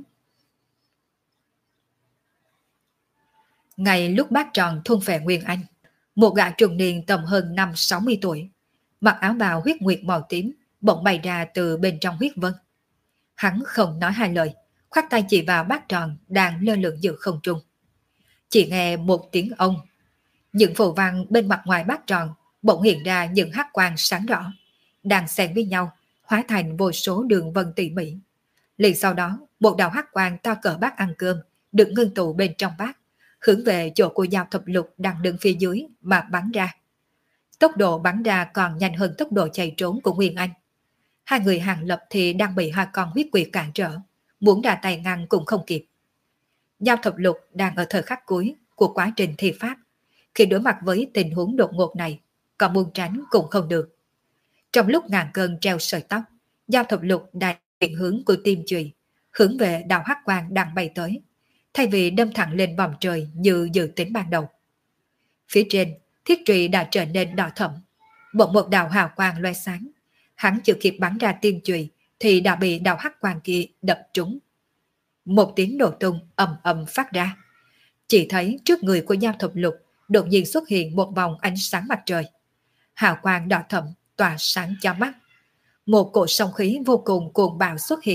Ngay lúc bát tròn thôn phệ Nguyên Anh, một gã trung niên tầm hơn năm sáu mươi tuổi, mặc áo bào huyết nguyệt màu tím, bỗng bay ra từ bên trong huyết vân. Hắn không nói hai lời, khoát tay chỉ vào bát tròn đang lơ lửng giữa không trung. Chỉ nghe một tiếng ông, những phù văn bên mặt ngoài bát tròn bỗng hiện ra những hắc quang sáng rõ, đang xen với nhau, hóa thành vô số đường vân tỉ mỉ. Liền sau đó, một đạo hắc quang to cỡ bát ăn cơm được ngưng tụ bên trong bát, hướng về chỗ của Giao Thập Lục đang đứng phía dưới mà bắn ra. Tốc độ bắn ra còn nhanh hơn tốc độ chạy trốn của Nguyên Anh. Hai người Hàng Lập thì đang bị hai con huyết quỷ cản trở, muốn ra tay ngăn cũng không kịp. Giao Thập Lục đang ở thời khắc cuối của quá trình thi pháp, khi đối mặt với tình huống đột ngột này, còn muốn tránh cũng không được. Trong lúc ngàn cơn treo sợi tóc, Giao Thập Lục đã chuyển hướng của tim chùy, hướng về đạo hắc quang đang bay tới, thay vì đâm thẳng lên vòng trời như dự tính ban đầu. Phía trên, thiết trụy đã trở nên đỏ thẫm, bỗng một đạo hào quang loe sáng. Hắn chưa kịp bắn ra tim chùy thì đã bị đạo hắc quang kia đập trúng. Một tiếng nổ tung ầm ầm phát ra. Chỉ thấy trước người của Giao Thập Lục đột nhiên xuất hiện một vòng ánh sáng mặt trời. Hào quang đỏ thẫm tỏa sáng cho mắt. Một cỗ sóng khí vô cùng cuồng bạo xuất hiện,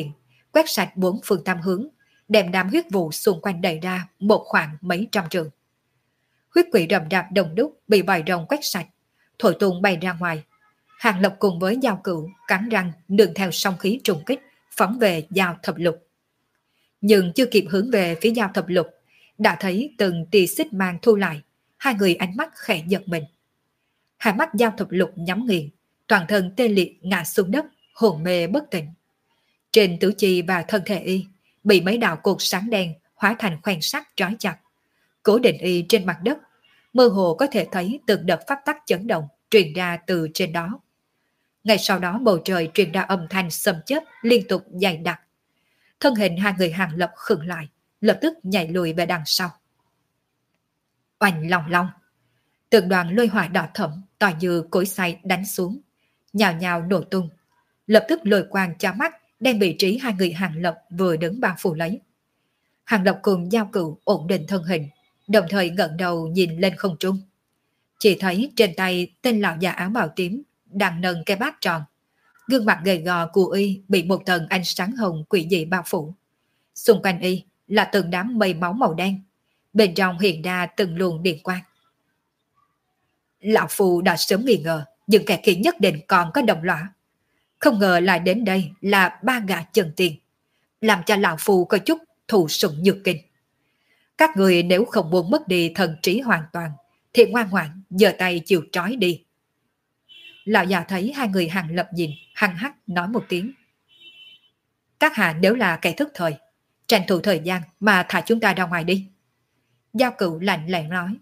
quét sạch bốn phương tám hướng, đem đám huyết vụ xung quanh đẩy ra một khoảng mấy trăm trường. Huyết quỷ rầm rạp đồng đúc bị vòi rồng quét sạch, thổi tung bay ra ngoài. Hàng Lập cùng với Giao Cửu cắn răng nương theo song khí trùng kích phóng về Giao Thập Lục. Nhưng chưa kịp hướng về phía Giao Thập Lục, đã thấy từng tia xích mang thu lại, hai người ánh mắt khẽ giật mình. Hai mắt Giao Thập Lục nhắm nghiền, toàn thân tê liệt ngã xuống đất, hồn mê bất tỉnh. Trên tứ chi và thân thể y bị mấy đạo cột sáng đen hóa thành khoen sắt trói chặt, cố định y trên mặt đất, mơ hồ có thể thấy từng đợt pháp tắc chấn động truyền ra từ trên đó. Ngay sau đó bầu trời truyền ra âm thanh sấm chớp liên tục dày đặc. Thân hình hai người Hàng Lập khựng lại, lập tức nhảy lùi về đằng sau. Oanh long long, từng đoàn lôi hỏa đỏ thẫm tỏa như cối xay đánh xuống, nhào nhào nổ tung. Lập tức lôi quang chói mắt đem vị trí hai người Hàng Lập vừa đứng bao phủ lấy. Hàng Lập cùng Giao Cửu ổn định thân hình, đồng thời ngẩng đầu nhìn lên không trung. Chỉ thấy trên tay tên lão già áo bào tím đang nâng cái bát tròn. Gương mặt gầy gò của y bị một tầng ánh sáng hồng quỷ dị bao phủ. Xung quanh y là từng đám mây máu màu đen, bên trong hiện ra từng luồng điện quang. Lão Phu đã sớm nghi ngờ những kẻ kia nhất định còn có đồng lõa. Không ngờ lại đến đây là ba gã chân tiền, làm cho Lão Phu có chút thụ sủng nhược kinh. Các người nếu không muốn mất đi thần trí hoàn toàn thì ngoan ngoãn giơ tay chịu trói đi. Lão già thấy hai người Hàng Lập nhìn, hăng hắc nói một tiếng. Các hạ nếu là kẻ thức thời, tranh thủ thời gian mà thả chúng ta ra ngoài đi. Giao Cửu lạnh lẽo nói.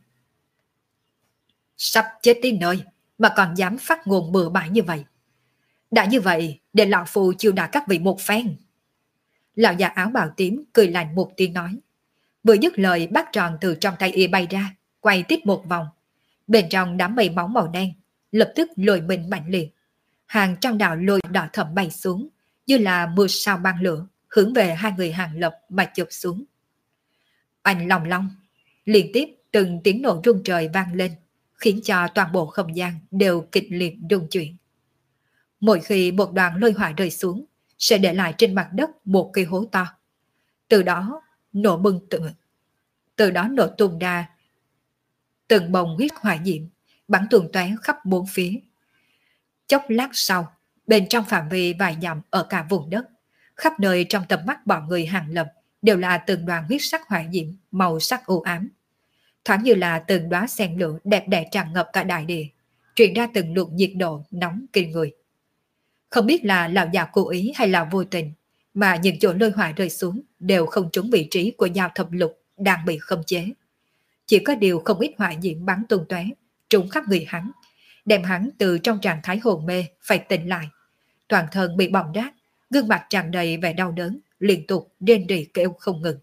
Sắp chết tới nơi mà còn dám phát ngôn bừa bãi như vậy. Đã như vậy, để lão phu chiêu đả các vị một phen. Lão già áo bào tím cười lạnh một tiếng nói. Vừa dứt lời, bát tròn từ trong tay y bay ra, quay tiếp một vòng. Bên trong đám mây máu màu đen lập tức lôi mình mạnh liệt. Hàng trăm đạo lôi đỏ thẫm bay xuống, như là mưa sao băng lửa, hướng về hai người Hàng Lập mà chụp xuống. Anh lòng long, liên tiếp từng tiếng nổ rung trời vang lên, khiến cho toàn bộ không gian đều kịch liệt rung chuyển. Mỗi khi một đoàn lôi hỏa rơi xuống, sẽ để lại trên mặt đất một cây hố to. Từ đó nổ bừng tự, từ đó nổ tung ra từng bông huyết hỏa diễm, bắn tuôn tóe khắp bốn phía. Chốc lát sau, bên trong phạm vi vài dặm ở cả vùng đất, khắp nơi trong tầm mắt bọn người Hàng Lập đều là từng đoàn huyết sắc hỏa diễm màu sắc u ám, thoáng như là từng đóa sen lửa đẹp đẽ tràn ngập cả đại địa, truyền ra từng luồng nhiệt độ nóng kinh người. Không biết là lão già cố ý hay là vô tình, mà những chỗ lôi hỏa rơi xuống đều không trúng vị trí của Giao Thập Lục đang bị khống chế. Chỉ có điều không ít hỏa diễm bắn tung tóe trúng khắp người hắn, đem hắn từ trong trạng thái hồn mê phải tỉnh lại. Toàn thân bị bỏng rát, gương mặt tràn đầy vẻ đau đớn, liên tục rên rỉ kêu không ngừng.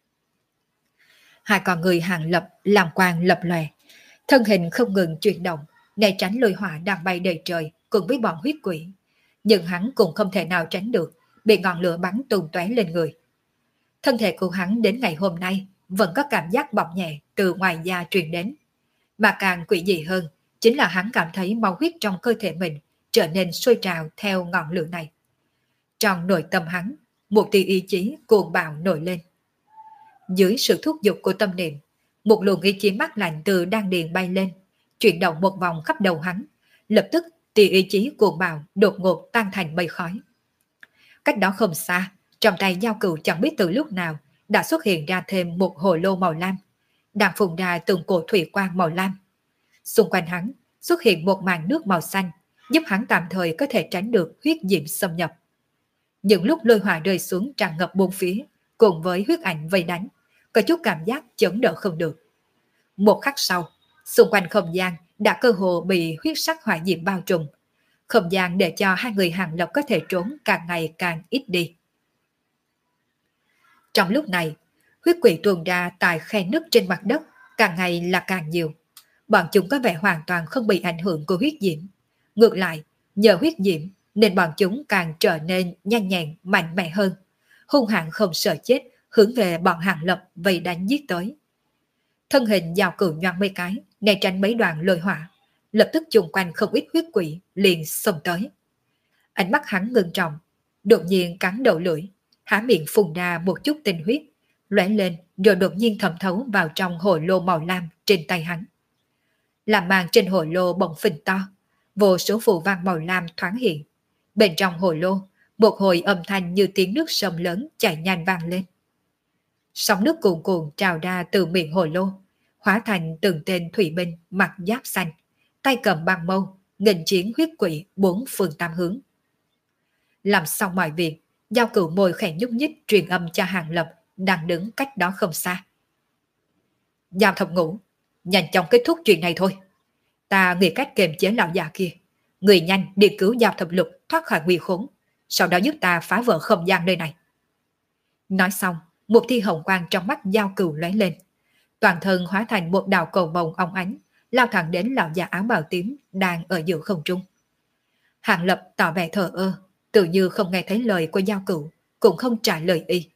Hai con người Hàng Lập làm quang lập lòe, thân hình không ngừng chuyển động, né tránh lôi hỏa đang bay đầy trời cùng với bọn huyết quỷ. Nhưng hắn cũng không thể nào tránh được, bị ngọn lửa bắn tung tóe lên người. Thân thể của hắn đến ngày hôm nay vẫn có cảm giác bỏng nhẹ từ ngoài da truyền đến. Mà càng quỷ dị hơn, chính là hắn cảm thấy máu huyết trong cơ thể mình trở nên sôi trào theo ngọn lửa này. Trong nội tâm hắn, một tia ý chí cuồng bạo nổi lên. Dưới sự thúc giục của tâm niệm, một luồng ý chí mát lạnh từ đan điền bay lên, chuyển động một vòng khắp đầu hắn, lập tức tia ý chí cuồng bạo đột ngột tan thành mây khói. Cách đó không xa, trong tay Giao Cửu chẳng biết từ lúc nào đã xuất hiện ra thêm một hồ lô màu lam, đang phun ra từng cổ thủy quang màu lam. Xung quanh hắn xuất hiện một màn nước màu xanh, giúp hắn tạm thời có thể tránh được huyết diễm xâm nhập. Những lúc lôi hỏa rơi xuống tràn ngập bốn phía, cùng với huyết ảnh vây đánh, có chút cảm giác chống đỡ không được. Một khắc sau, xung quanh không gian đã cơ hồ bị huyết sắc hỏa diễm bao trùm. Không gian để cho hai người Hàng Lập có thể trốn càng ngày càng ít đi. Trong lúc này, huyết quỷ tuôn ra tại khe nứt trên mặt đất càng ngày là càng nhiều. Bọn chúng có vẻ hoàn toàn không bị ảnh hưởng của huyết diễm. Ngược lại, nhờ huyết diễm nên bọn chúng càng trở nên nhanh nhẹn, mạnh mẽ hơn. Hung hãn không sợ chết, hướng về bọn Hàng Lập vây đánh giết tới. Thân hình Giao Cửu nhoáng mấy cái, né tránh mấy đoàn lôi hỏa, lập tức chung quanh không ít huyết quỷ liền xông tới. Ánh mắt hắn ngưng trọng, đột nhiên cắn đầu lưỡi, há miệng phun ra một chút tinh huyết, lóe lên rồi đột nhiên thẩm thấu vào trong hồ lô màu lam trên tay hắn. Làm màn trên hồ lô bỗng phình to, vô số phù văn màu lam thoáng hiện. Bên trong hồ lô, một hồi âm thanh như tiếng nước sông lớn chảy nhanh vang lên. Sóng nước cuồn cuộn trào ra từ miệng hồ lô, hóa thành từng tên thủy binh mặc giáp xanh, tay cầm băng mâu, nghênh chiến huyết quỷ bốn phương tám hướng. Làm xong mọi việc, Giao Cửu môi khẽ nhúc nhích truyền âm cho Hàng Lập đang đứng cách đó không xa. Giao Thập Ngũ, nhanh chóng kết thúc chuyện này thôi. Ta nghĩ cách kiềm chế lão già kia. Người nhanh đi cứu Giao Thập Lục thoát khỏi nguy khốn, sau đó giúp ta phá vỡ không gian nơi này. Nói xong, một thi hồng quang trong mắt Giao Cửu lóe lên. Toàn thân hóa thành một đạo cầu vồng óng ánh, lao thẳng đến lão già áo bào tím đang ở giữa không trung. Hàng Lập tỏ vẻ thờ ơ, tự như không nghe thấy lời của Giao Cửu, cũng không trả lời y.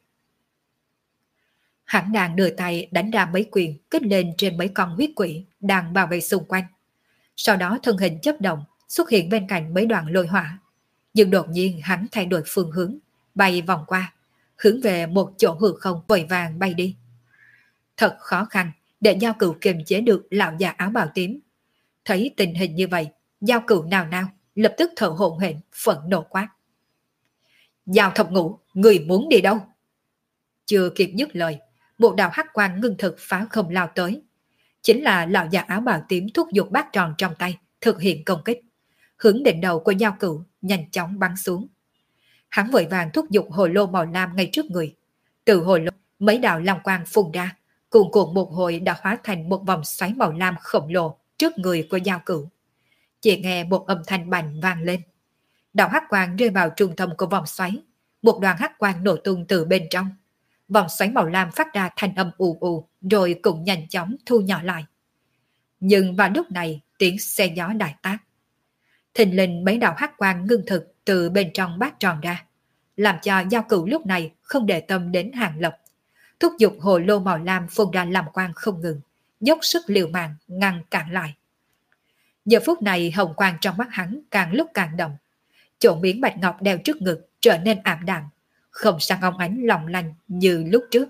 Hắn đang đưa tay đánh ra mấy quyền kích lên trên mấy con huyết quỷ đang bao vây xung quanh. Sau đó thân hình chớp động xuất hiện bên cạnh mấy đoàn lôi hỏa. Nhưng đột nhiên hắn thay đổi phương hướng, bay vòng qua, hướng về một chỗ hư không vội vàng bay đi. Thật khó khăn để Giao Cửu kiềm chế được lão già áo bào tím. Thấy tình hình như vậy, Giao Cửu nào nào lập tức thở hổn hển, phẫn nộ quát. Giao Thập Ngũ, người muốn đi đâu? Chưa kịp dứt lời, một đạo hắc quang ngưng thực phá không lao tới. Chính là lão già áo bào tím thúc giục bát tròn trong tay, thực hiện công kích. Hướng đỉnh đầu của Giao Cửu nhanh chóng bắn xuống. Hắn vội vàng thúc giục hồ lô màu lam ngay trước người. Từ hồ lô, mấy đạo long quang phun ra, cuồn cuộn một hồi đã hóa thành một vòng xoáy màu lam khổng lồ trước người của Giao Cửu. Chỉ nghe một âm thanh bành vang lên. Đạo hắc quang rơi vào trung tâm của vòng xoáy, một đoàn hắc quang nổ tung từ bên trong. Vòng xoáy màu lam phát ra thanh âm ù ù, rồi cũng nhanh chóng thu nhỏ lại. Nhưng vào lúc này, tiếng xe gió đại tác. Thình lình mấy đạo hắc quang ngưng thực từ bên trong bát tròn ra, làm cho Giao Cửu lúc này không để tâm đến Hàng Lập. Thúc giục hồ lô màu lam phun ra làm quang không ngừng, dốc sức liều mạng ngăn cản lại. Giờ phút này hồng quang trong mắt hắn càng lúc càng đậm. Chỗ miếng bạch ngọc đeo trước ngực trở nên ảm đạm, không sang óng ánh lòng lanh như lúc trước.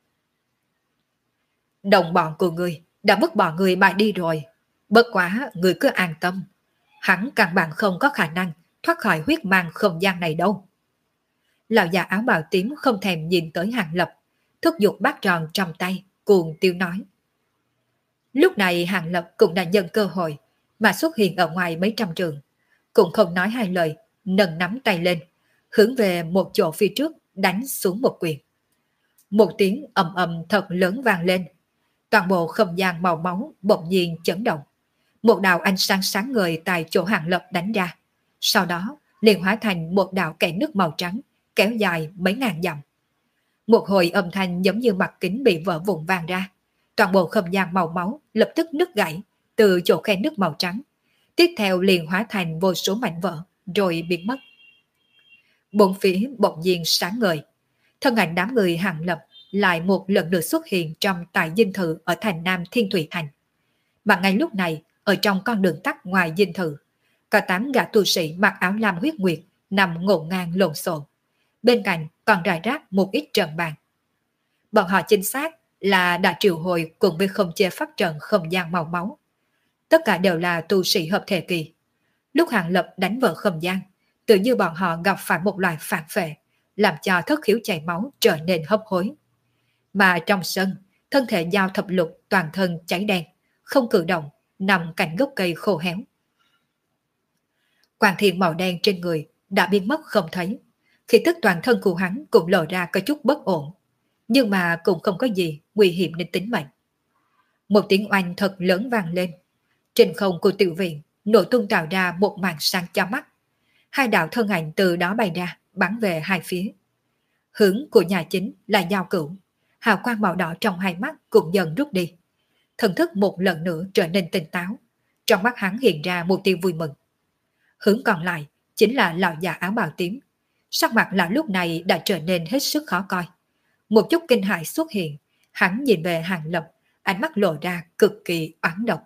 Đồng bọn của người đã vứt bỏ người bại đi rồi. Bất quá người cứ an tâm, hắn căn bản không có khả năng thoát khỏi huyết mang không gian này đâu. Lão già áo bào tím không thèm nhìn tới Hàng Lập, thúc giục bát tròn trong tay, cuồng tiêu nói. Lúc này Hàng Lập cũng đã nhân cơ hội mà xuất hiện ở ngoài mấy trăm trường, cũng không nói hai lời, nâng nắm tay lên, hướng về một chỗ phía trước đánh xuống một quyền. Một tiếng ầm ầm thật lớn vang lên, toàn bộ không gian màu máu bỗng nhiên chấn động. Một đạo ánh sáng sáng ngời tại chỗ Hàng Lập đánh ra, sau đó liền hóa thành một đạo kẽ nước màu trắng kéo dài mấy ngàn dặm. Một hồi âm thanh giống như mặt kính bị vỡ vụn vang ra, toàn bộ không gian màu máu lập tức nứt gãy từ chỗ khe nước màu trắng, tiếp theo liền hóa thành vô số mảnh vỡ rồi biến mất. Bốn phía bỗng nhiên sáng ngời, thân ảnh đám người Hàng Lập lại một lần nữa xuất hiện trong tại dinh thự ở thành Nam Thiên Thủy Thành. Mà ngay lúc này, ở trong con đường tắt ngoài dinh thự, cả tám gã tu sĩ mặc áo lam huyết nguyệt nằm ngổn ngang lộn xộn. Bên cạnh còn rải rác một ít trận bàn. Bọn họ chính xác là đã triệu hồi cùng với không chế phát trận không gian màu máu. Tất cả đều là tu sĩ hợp thể kỳ. Lúc Hàng Lập đánh vỡ không gian, tự như bọn họ gặp phải một loài phản phệ, làm cho thất khiếu chảy máu trở nên hấp hối. Mà trong sân, thân thể Giao Thập Lục toàn thân cháy đen, không cử động, nằm cạnh gốc cây khô héo. Quang thiền màu đen trên người đã biến mất không thấy, khi tức toàn thân của hắn cũng lộ ra có chút bất ổn, nhưng mà cũng không có gì nguy hiểm đến tính mệnh. Một tiếng oanh thật lớn vang lên, trên không của tiểu viện nổ tung tạo ra một màn sáng cho mắt. Hai đạo thân ảnh từ đó bay ra, bắn về hai phía. Hướng của nhà chính là Giao Cửu, hào quang màu đỏ trong hai mắt cũng dần rút đi. Thần thức một lần nữa trở nên tỉnh táo, trong mắt hắn hiện ra một tia vui mừng. Hướng còn lại chính là lão già áo bào tím. Sắc mặt lão lúc này đã trở nên hết sức khó coi. Một chút kinh hãi xuất hiện, hắn nhìn về Hàng Lập, ánh mắt lộ ra cực kỳ oán độc.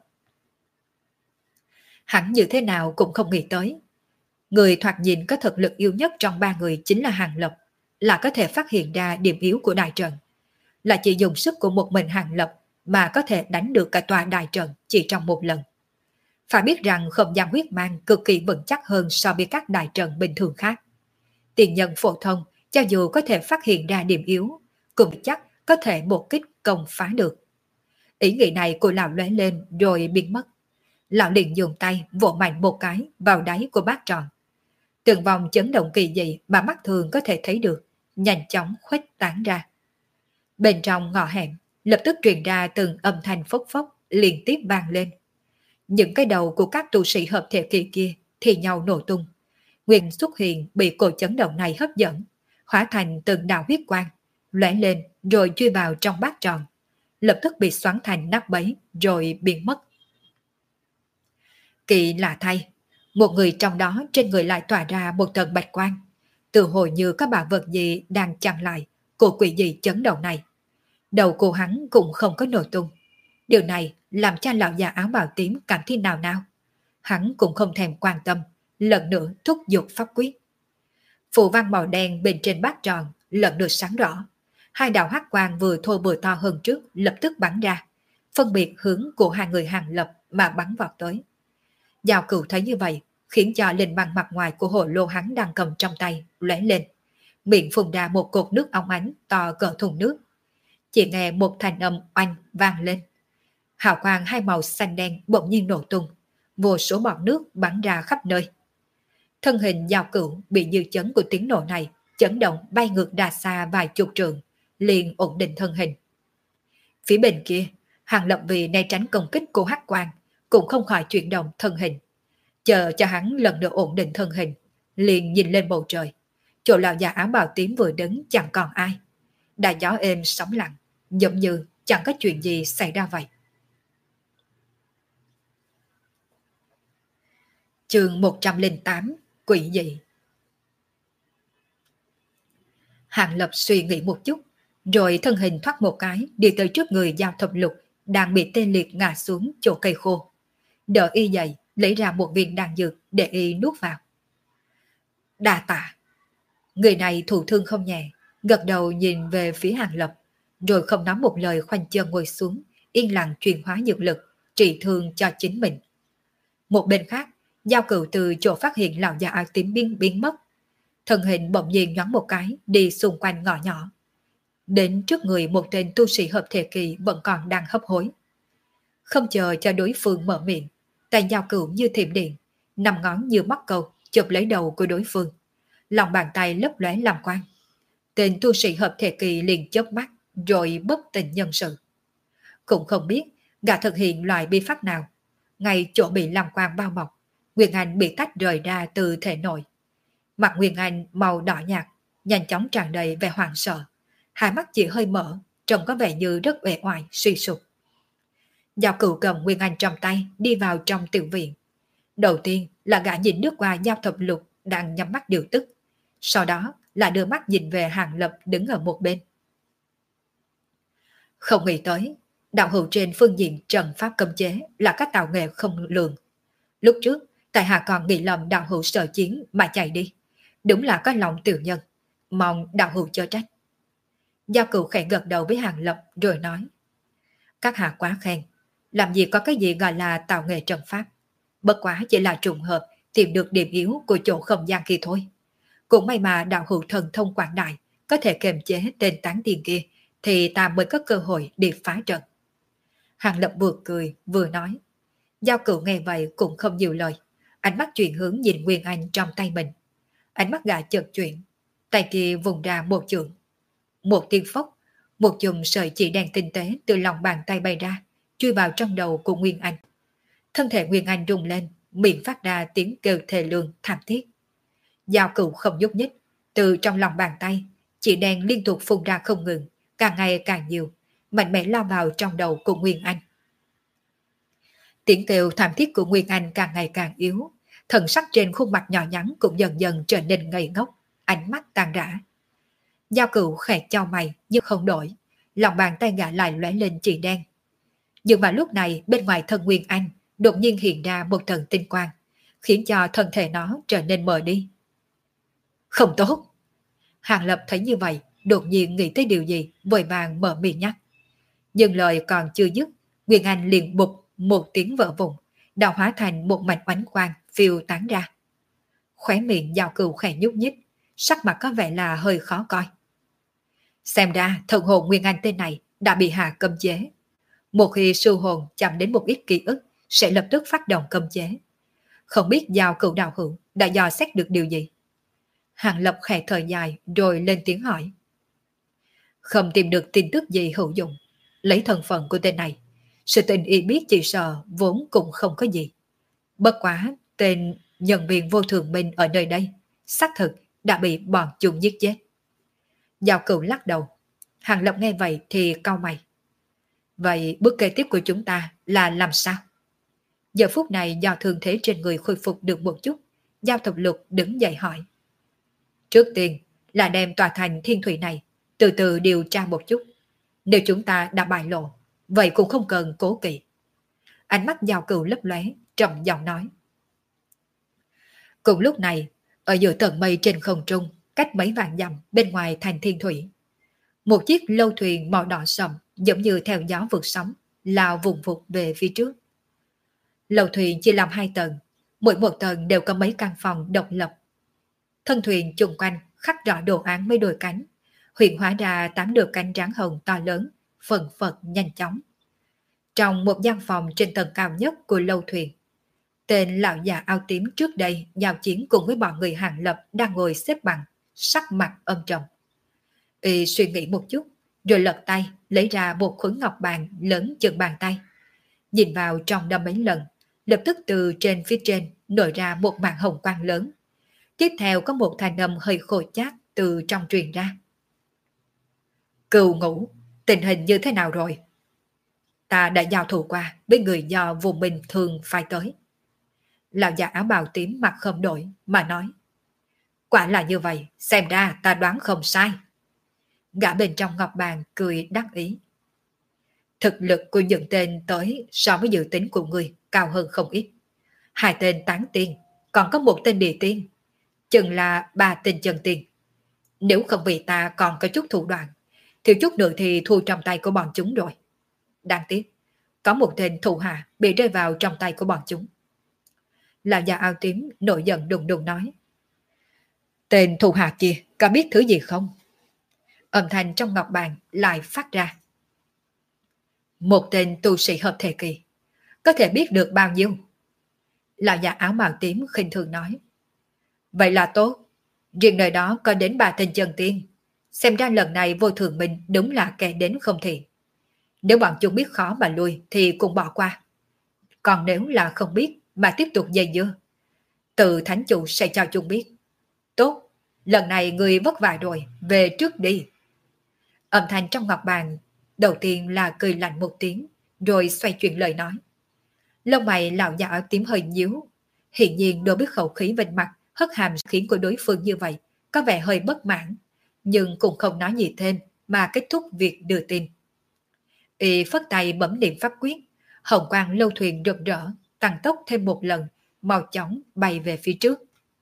Hắn như thế nào cũng không nghĩ tới. Người thoạt nhìn có thực lực yếu nhất trong ba người chính là Hàng Lập, là có thể phát hiện ra điểm yếu của đại trận, là chỉ dùng sức của một mình Hàng Lập mà có thể đánh được cả tòa đại trận chỉ trong một lần. Phải biết rằng không gian huyết mang cực kỳ vững chắc hơn so với các đại trận bình thường khác. Tiền nhân phổ thông cho dù có thể phát hiện ra điểm yếu, cũng chắc có thể một kích công phá được. Ý nghĩ này của lão lóe lên rồi biến mất. Lão liền dùng tay vỗ mạnh một cái vào đáy của bát tròn. Từng vòng chấn động kỳ dị mà mắt thường có thể thấy được, nhanh chóng khuếch tán ra. Bên trong ngõ hẻm, lập tức truyền ra từng âm thanh phốc phốc liên tiếp vang lên. Những cái đầu của các tu sĩ hợp thể kỳ kia thì nhau nổ tung. Nguyên xuất hiện bị cỗ chấn động này hấp dẫn, hóa thành từng đạo huyết quang, lóe lên rồi chui vào trong bát tròn, lập tức bị xoắn thành nắp bấy rồi biến mất. Kỳ lạ thay, một người trong đó trên người lại tỏa ra một tầng bạch quang, từ hồi như có bảo vật gì đang chặn lại của quỷ dị chấn động này. Đầu của hắn cũng không có nổ tung. Điều này làm cho lão già áo bào tím cảm thấy nào nào. Hắn cũng không thèm quan tâm, lần nữa thúc giục pháp quyết. Phù văn màu đen bên trên bát tròn lần nữa sáng rõ. Hai đạo hắc quang vừa thô vừa to hơn trước lập tức bắn ra, phân biệt hướng của hai người Hàng Lập mà bắn vào tới. Giao Cửu thấy như vậy, khiến cho lên bằng mặt ngoài của hồ lô hắn đang cầm trong tay lóe lên, miệng phun ra một cột nước óng ánh to cỡ thùng nước. Chỉ nghe một thanh âm oanh vang lên. Hào quang hai màu xanh đen bỗng nhiên nổ tung, vô số bọt nước bắn ra khắp nơi. Thân hình Giao Cửu bị dư chấn của tiếng nổ này chấn động bay ngược đà xa vài chục trượng, liền ổn định thân hình. Phía bên kia, Hàng Lập vì né tránh công kích của hắc quang, cũng không khỏi chuyển động thân hình. Chờ cho hắn lần nữa ổn định thân hình, liền nhìn lên bầu trời. Chỗ lão già áo bào tím vừa đứng chẳng còn ai. Đại gió êm sóng lặng, giống như chẳng có chuyện gì xảy ra vậy. Chương một trăm lẻ tám, Quỷ dị. Hàng Lập suy nghĩ một chút, rồi thân hình thoát một cái đi tới trước người Giao Thập Lục đang bị tê liệt ngã xuống chỗ cây khô. Đỡ y dậy, lấy ra một viên đan dược để y nuốt vào. Đa tạ. Người này thụ thương không nhẹ, gật đầu nhìn về phía Hàng Lập, rồi không nói một lời khoanh chân ngồi xuống, yên lặng truyền hóa dược lực, trị thương cho chính mình. Một bên khác, Giao Cửu từ chỗ phát hiện lão già áo tím biến biến mất. Thân hình bỗng nhiên nhoáng một cái đi xung quanh ngõ nhỏ. Đến trước người một tên tu sĩ hợp thể kỳ vẫn còn đang hấp hối. Không chờ cho đối phương mở miệng, tay Giao Cửu như thiểm điện, nằm ngón như mắc câu chụp lấy đầu của đối phương. Lòng bàn tay lấp lóe làm quang. Tên tu sĩ hợp thể kỳ liền chớp mắt rồi bất tỉnh nhân sự. Cũng không biết gã thực hiện loại bi pháp nào. Ngay chỗ bị làm quang bao bọc, Nguyên Anh bị tách rời ra từ thể nội. Mặt Nguyên Anh màu đỏ nhạt, nhanh chóng tràn đầy vẻ hoảng sợ. Hai mắt chỉ hơi mở, trông có vẻ như rất uể oải, suy sụp. Giao Cửu cầm Nguyên Anh trong tay đi vào trong tiểu viện. Đầu tiên là gã nhìn nước qua Giao Thập Lục đang nhắm mắt điều tức. Sau đó là đưa mắt nhìn về Hàng Lập đứng ở một bên. Không nghĩ tới, đạo hữu trên phương diện trần pháp cấm chế là các tạo nghệ không lường. Lúc trước, tại hạ còn nghĩ lầm đạo hữu sợ chiến mà chạy đi. Đúng là có lòng tiểu nhân, mong đạo hữu chớ trách. Giao Cửu khẽ gật đầu với Hàng Lập rồi nói. Các hạ quá khen, làm gì có cái gì gọi là tạo nghệ trần pháp. Bất quá chỉ là trùng hợp tìm được điểm yếu của chỗ không gian kia thôi. Cũng may mà đạo hữu thần thông quảng đại có thể kiềm chế tên tán tiền kia, thì ta mới có cơ hội để phá trận. Hàng Lập vừa cười vừa nói. Giao Cửu nghe vậy cũng không nhiều lời, ánh mắt chuyển hướng nhìn Nguyên Anh trong tay mình. Ánh mắt gã chợt chuyển, tay kia vùng ra một chưởng. Một tiếng phốc, một chùm sợi chỉ đèn tinh tế từ lòng bàn tay bay ra, chui vào trong đầu của Nguyên Anh. Thân thể Nguyên Anh rung lên, miệng phát ra tiếng kêu thê lương thảm thiết. Giao Cửu không nhúc nhích, từ trong lòng bàn tay, chỉ đèn liên tục phun ra không ngừng, càng ngày càng nhiều, mạnh mẽ lao vào trong đầu của Nguyên Anh. Tiếng kêu thảm thiết của Nguyên Anh càng ngày càng yếu, thần sắc trên khuôn mặt nhỏ nhắn cũng dần dần trở nên ngây ngốc, ánh mắt tàn rã. Giao Cửu khẽ chau mày nhưng không đổi, lòng bàn tay gã lại lóe lên chỉ đen. Nhưng mà lúc này bên ngoài thân Nguyên Anh đột nhiên hiện ra một thần tinh quang, khiến cho thân thể nó trở nên mờ đi. Không tốt! Hàng Lập thấy như vậy, đột nhiên nghĩ tới điều gì, vội vàng mở miệng nhắc. Nhưng lời còn chưa dứt, Nguyên Anh liền bụp một tiếng vỡ vụn, đào hóa thành một mảnh oánh quang phiêu tán ra. Khóe miệng Giao Cửu khẽ nhúc nhích, sắc mặt có vẻ là hơi khó coi. Xem ra thần hồn Nguyên Anh tên này đã bị hạ cấm chế. Một khi sư hồn chạm đến một ít ký ức, sẽ lập tức phát động cấm chế. Không biết Giao Cửu đạo hữu đã dò xét được điều gì? Hàng Lập khẽ thở dài rồi lên tiếng hỏi. Không tìm được tin tức gì hữu dụng. Lấy thân phận của tên này, sự tình y biết chỉ sợ vốn cũng không có gì. Bất quá tên nhân viên vô thường minh ở nơi đây xác thực đã bị bọn chúng giết chết. Giao Cửu lắc đầu. Hàng Lập nghe vậy thì cau mày. Vậy bước kế tiếp của chúng ta là làm sao? Giờ phút này do thương thế trên người khôi phục được một chút, Giao Thập Lục đứng dậy hỏi. Trước tiên là đem tòa thành Thiên Thủy này từ từ điều tra một chút. Nếu chúng ta đã bại lộ, vậy cũng không cần cố kỵ. Ánh mắt Giao Cửu lấp lóe, trầm giọng nói. Cùng lúc này, ở giữa tầng mây trên không trung, cách mấy vạn dặm bên ngoài thành Thiên Thủy, một chiếc lâu thuyền màu đỏ sậm giống như theo gió vượt sóng, lao vùng vụt về phía trước. Lâu thuyền chia làm hai tầng, mỗi một tầng đều có mấy căn phòng độc lập. Thân thuyền chung quanh khắc rõ đồ án mấy đôi cánh, hiện hóa ra tám được cánh rắn hồng to lớn, phần phật nhanh chóng. Trong một gian phòng trên tầng cao nhất của lâu thuyền, tên lão già áo tím trước đây giao chiến cùng với bọn người Hàng Lập đang ngồi xếp bằng, sắc mặt âm trầm. Y suy nghĩ một chút, rồi lật tay lấy ra một khối ngọc bàn lớn chừng bàn tay. Nhìn vào trong đó mấy lần, lập tức từ trên phía trên nổi ra một màn hồng quang lớn. Tiếp theo có một thanh âm hơi khô chát từ trong truyền ra. Cừu Ngũ, tình hình như thế nào rồi? Ta đã giao thủ qua với người do vùng bình thường phái tới. Lão già áo bào tím mặt không đổi mà nói. Quả là như vậy, xem ra ta đoán không sai. Gã bên trong ngọc bàn cười đắc ý. Thực lực của những tên tới so với dự tính của người cao hơn không ít. Hai tên tán tiên, còn có một tên địa tiên, chừng là ba tên chân tiên. Nếu không vì ta còn có chút thủ đoạn, thiếu chút nữa thì thua trong tay của bọn chúng rồi. Đáng tiếc, có một tên thủ hạ bị rơi vào trong tay của bọn chúng. Lão già áo tím nổi giận đùng đùng nói. Tên thủ hạ kia có biết thứ gì không? Âm thanh trong ngọc bàn lại phát ra. Một tên tu sĩ hợp thể kỳ, có thể biết được bao nhiêu? Lão già áo màu tím khinh thường nói. Vậy là tốt, riêng nơi đó có đến ba tên chân tiên. Xem ra lần này vô thường mình đúng là kẻ đến không thiện. Nếu bọn chúng biết khó mà lui thì cũng bỏ qua. Còn nếu là không biết mà tiếp tục dây dưa, từ thánh chủ sẽ cho chúng biết. Tốt, lần này người vất vả rồi, về trước đi. Âm thanh trong ngọc bàn đầu tiên là cười lạnh một tiếng, rồi xoay chuyển lời nói. Lông mày lão già áo tím hơi nhíu. Hiện nhiên đối với khẩu khí bên mặt hất hàm khiến của đối phương như vậy có vẻ hơi bất mãn, nhưng cũng không nói gì thêm mà kết thúc việc đưa tin. Y phất tay bấm niệm pháp quyết, hồng quang lâu thuyền rực rỡ, tăng tốc thêm một lần, mau chóng bay về phía trước.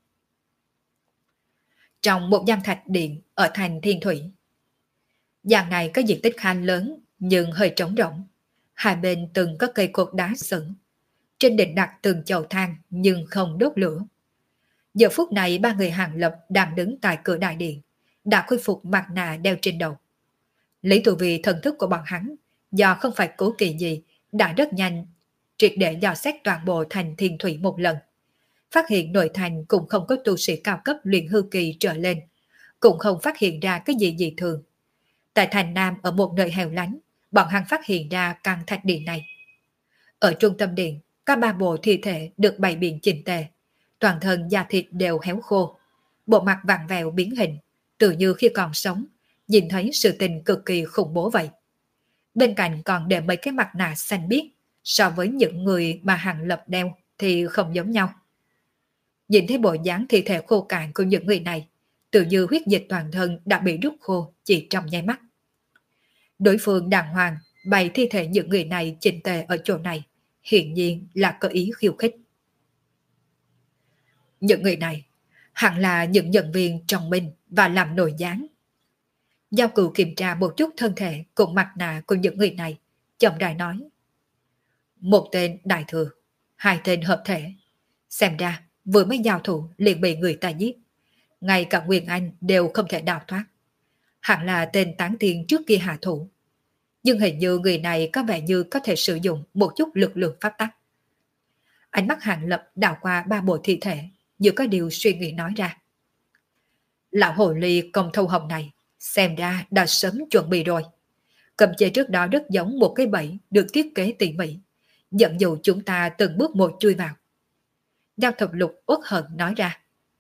Trong một gian thạch điện ở thành Thiên Thủy, gian này có diện tích khá lớn nhưng hơi trống rỗng. Hai bên từng có cây cột đá sừng. Trên đỉnh đặt từng chậu than nhưng không đốt lửa. Giờ phút này ba người Hàng Lập đang đứng tại cửa đại điện, đã khôi phục mặt nạ đeo trên đầu. Lý tu vi thần thức của bọn hắn, do không phải cố kỵ gì, đã rất nhanh triệt để dò xét toàn bộ thành Thiên Thủy một lần. Phát hiện nội thành cũng không có tu sĩ cao cấp luyện hư kỳ trở lên, cũng không phát hiện ra cái gì dị thường. Tại thành Nam ở một nơi hẻo lánh, bọn hắn phát hiện ra căn thạch điện này. Ở trung tâm điện, có ba bộ thi thể được bày biện chỉnh tề, toàn thân da thịt đều héo khô, bộ mặt vặn vẹo biến hình, tự như khi còn sống, nhìn thấy sự tình cực kỳ khủng bố vậy. Bên cạnh còn để mấy cái mặt nạ xanh biếc, so với những người mà Hàng Lập đeo thì không giống nhau. Nhìn thấy bộ dáng thi thể khô cạn của những người này, tự như huyết dịch toàn thân đã bị rút khô chỉ trong nháy mắt. Đối phương đàng hoàng bày thi thể những người này chỉnh tề ở chỗ này, hiển nhiên là có ý khiêu khích. Những người này hẳn là những nhân viên trong mình và làm nồi gián. Giao Cửu kiểm tra một chút thân thể cùng mặt nạ của những người này, chậm rãi nói. Một tên đại thừa, hai tên hợp thể. Xem ra vừa mới giao thủ liền bị người ta giết. Ngay cả Nguyên Anh đều không thể đào thoát. Hẳn là tên tán tiên trước kia hạ thủ. Nhưng hình như người này có vẻ như có thể sử dụng một chút lực lượng pháp tắc. Ánh mắt Hàng Lập đảo qua ba bộ thi thể, như có điều suy nghĩ nói ra. Lão hồ ly công thâu hồng này, xem ra đã sớm chuẩn bị rồi. Cầm chế trước đó rất giống một cái bẫy được thiết kế tỉ mỉ, dẫn dụ chúng ta từng bước một chui vào. Giao Thập Lục uất hận nói ra.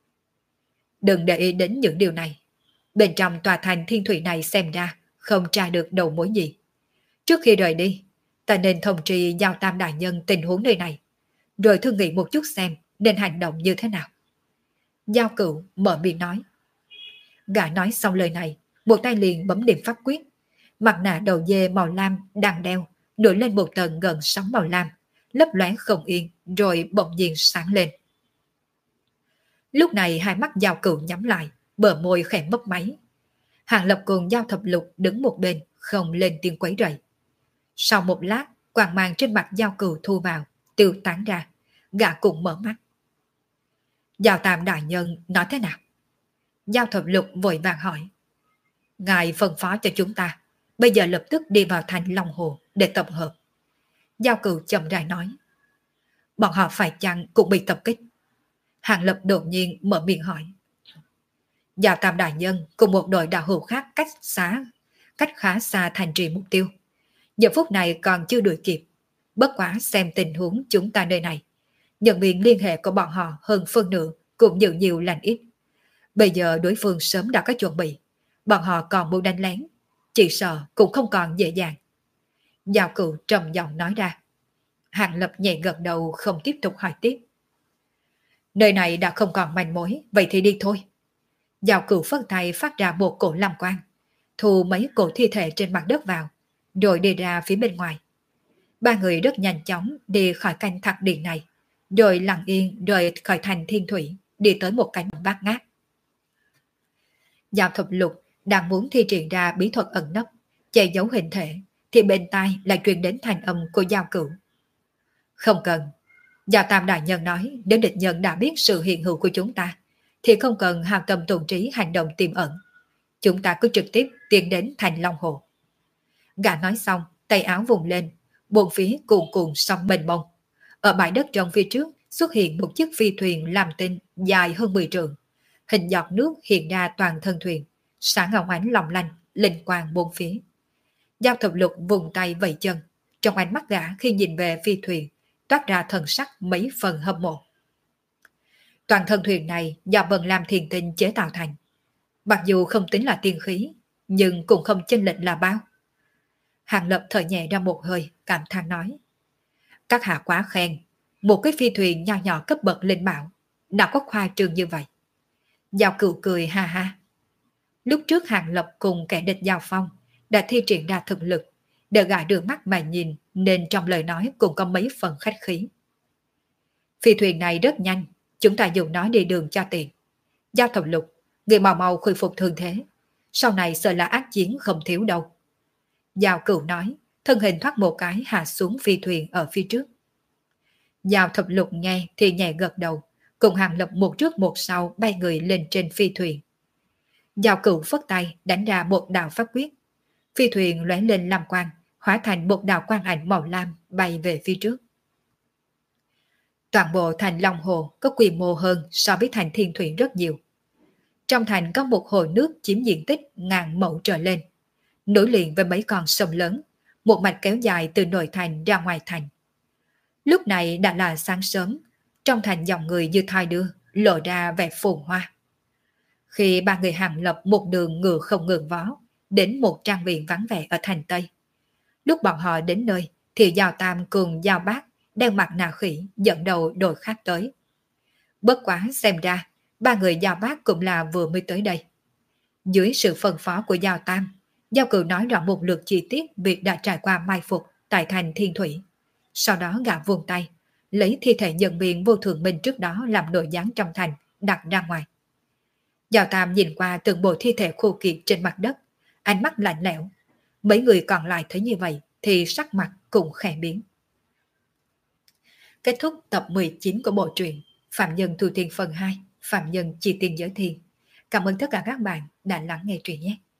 Đừng để ý đến những điều này. Bên trong tòa thành thiên thủy này xem ra không tra được đầu mối gì. Trước khi rời đi, ta nên thông trì Giao Tam đại nhân tình huống nơi này, rồi thương nghị một chút xem nên hành động như thế nào. Giao Cửu mở miệng nói. Gã nói xong lời này, một tay liền bấm điểm pháp quyết. Mặt nạ đầu dê màu lam đang đeo nổi lên một tầng gần sóng màu lam, lấp lóe không yên, rồi bỗng nhiên sáng lên. Lúc này hai mắt Giao Cửu nhắm lại, bờ môi khẽ mấp máy. Hàng Lập cùng Giao Thập Lục đứng một bên, không lên tiếng quấy rầy. Sau một lát, quang mang trên mặt Giao Cửu thu vào, tiêu tán ra, gã cũng mở mắt. Giao Tam đại nhân nói thế nào? Giao Thập Lục vội vàng hỏi. Ngài phân phó cho chúng ta, bây giờ lập tức đi vào thành Long Hồ để tập hợp. Giao Cửu chậm rãi nói. Bọn họ phải chăng cũng bị tập kích? Hàng Lập đột nhiên mở miệng hỏi. Giao Tam đại nhân cùng một đội đạo hữu khác cách xa, cách khá xa thành trì mục tiêu. Giờ phút này còn chưa đuổi kịp. Bất quá xem tình huống chúng ta nơi này, nhận viên liên hệ của bọn họ hơn phân nửa cũng nhiều nhiều lành ít. Bây giờ đối phương sớm đã có chuẩn bị, bọn họ còn muốn đánh lén, chỉ sợ cũng không còn dễ dàng. Giao Cửu trầm giọng nói ra. Hàng Lập nhẹ gật đầu không tiếp tục hỏi tiếp. Nơi này đã không còn manh mối, vậy thì đi thôi. Giao Cửu phất tay phát ra một cổ lam quang, thu mấy cổ thi thể trên mặt đất vào, rồi đi ra phía bên ngoài. Ba người rất nhanh chóng đi khỏi canh thạch điện này, rồi lặng yên rời khỏi thành thiên thủy, đi tới một cánh bát ngát. Giao Thập Lục đang muốn thi triển ra bí thuật ẩn nấp, che giấu hình thể, thì bên tai lại truyền đến thanh âm của Giao Cửu. Không cần. Giao Tam đại nhân nói nếu địch nhân đã biết sự hiện hữu của chúng ta, thì không cần hao tâm tổn trí hành động tiềm ẩn. Chúng ta cứ trực tiếp tiến đến thành Long Hồ. Gã nói xong, tay áo vùng lên, bốn phía cuồn cuộn sóng mênh mông. Ở bãi đất trong phía trước xuất hiện một chiếc phi thuyền làm tinh dài hơn mười trượng. Hình giọt nước hiện ra toàn thân thuyền, sáng ngọc ánh long lanh, linh quang bốn phía. Giao Thập Lục vùng tay vẫy chân, trong ánh mắt gã khi nhìn về phi thuyền toát ra thần sắc mấy phần hâm mộ. Toàn thân thuyền này do Vân Lam Thiền Tinh chế tạo thành. Mặc dù không tính là tiên khí, nhưng cũng không chênh lệch là bao. Hàng Lập thở nhẹ ra một hơi, cảm thán nói. Các hạ quá khen, một cái phi thuyền nho nhỏ cấp bậc linh bảo, nào có khoa trương như vậy. Giao Cửu cười ha ha. Lúc trước Hàng Lập cùng kẻ địch giao phong đã thi triển ra thực lực, để gã đưa mắt mà nhìn, nên trong lời nói cũng có mấy phần khách khí. Phi thuyền này rất nhanh, chúng ta dùng nó đi đường cho tiện. Giao Thập Lục, người mau mau khôi phục thương thế, sau này sợ là ác chiến không thiếu đâu. Giao Cửu nói, thân hình thoát một cái hạ xuống phi thuyền ở phía trước. Giao Thập Lục nghe thì nhẹ gật đầu, cùng Hàng Lập một trước một sau bay người lên trên phi thuyền. Giao Cửu phất tay đánh ra một đạo pháp quyết. Phi thuyền lóe lên lam quang, hóa thành một đạo quang ảnh màu lam bay về phía trước. Toàn bộ thành Long Hồ có quy mô hơn so với thành Thiên Thủy rất nhiều. Trong thành có một hồ nước chiếm diện tích ngàn mẫu trở lên, nối liền với mấy con sông lớn, một mạch kéo dài từ nội thành ra ngoài thành. Lúc này đã là sáng sớm, trong thành dòng người như thoi đưa, lộ ra vẻ phồn hoa. Khi ba người Hàng Lập một đường ngựa không ngừng vó, đến một trang viện vắng vẻ ở thành Tây. Lúc bọn họ đến nơi, thì Giao Tam cùng Giao Bác đeo mặt nạ khỉ dẫn đầu đội khác tới. Bất quá xem ra, ba người Giao Bác cũng là vừa mới tới đây. Dưới sự phân phó của Giao Tam, Giao Cửu nói rõ một lượt chi tiết việc đã trải qua mai phục tại thành Thiên Thủy. Sau đó gã vuông tay, lấy thi thể nhân viên vô thường minh trước đó làm nội gián trong thành, đặt ra ngoài. Giao Tam nhìn qua từng bộ thi thể khô kiệt trên mặt đất, ánh mắt lạnh lẽo. Mấy người còn lại thấy như vậy thì sắc mặt cũng khẽ biến. Kết thúc tập mười chín của bộ truyện Phạm Nhân Thu Tiên phần hai, Phạm Nhân Chi Tiên Giới Thiên. Cảm ơn tất cả các bạn đã lắng nghe truyện nhé.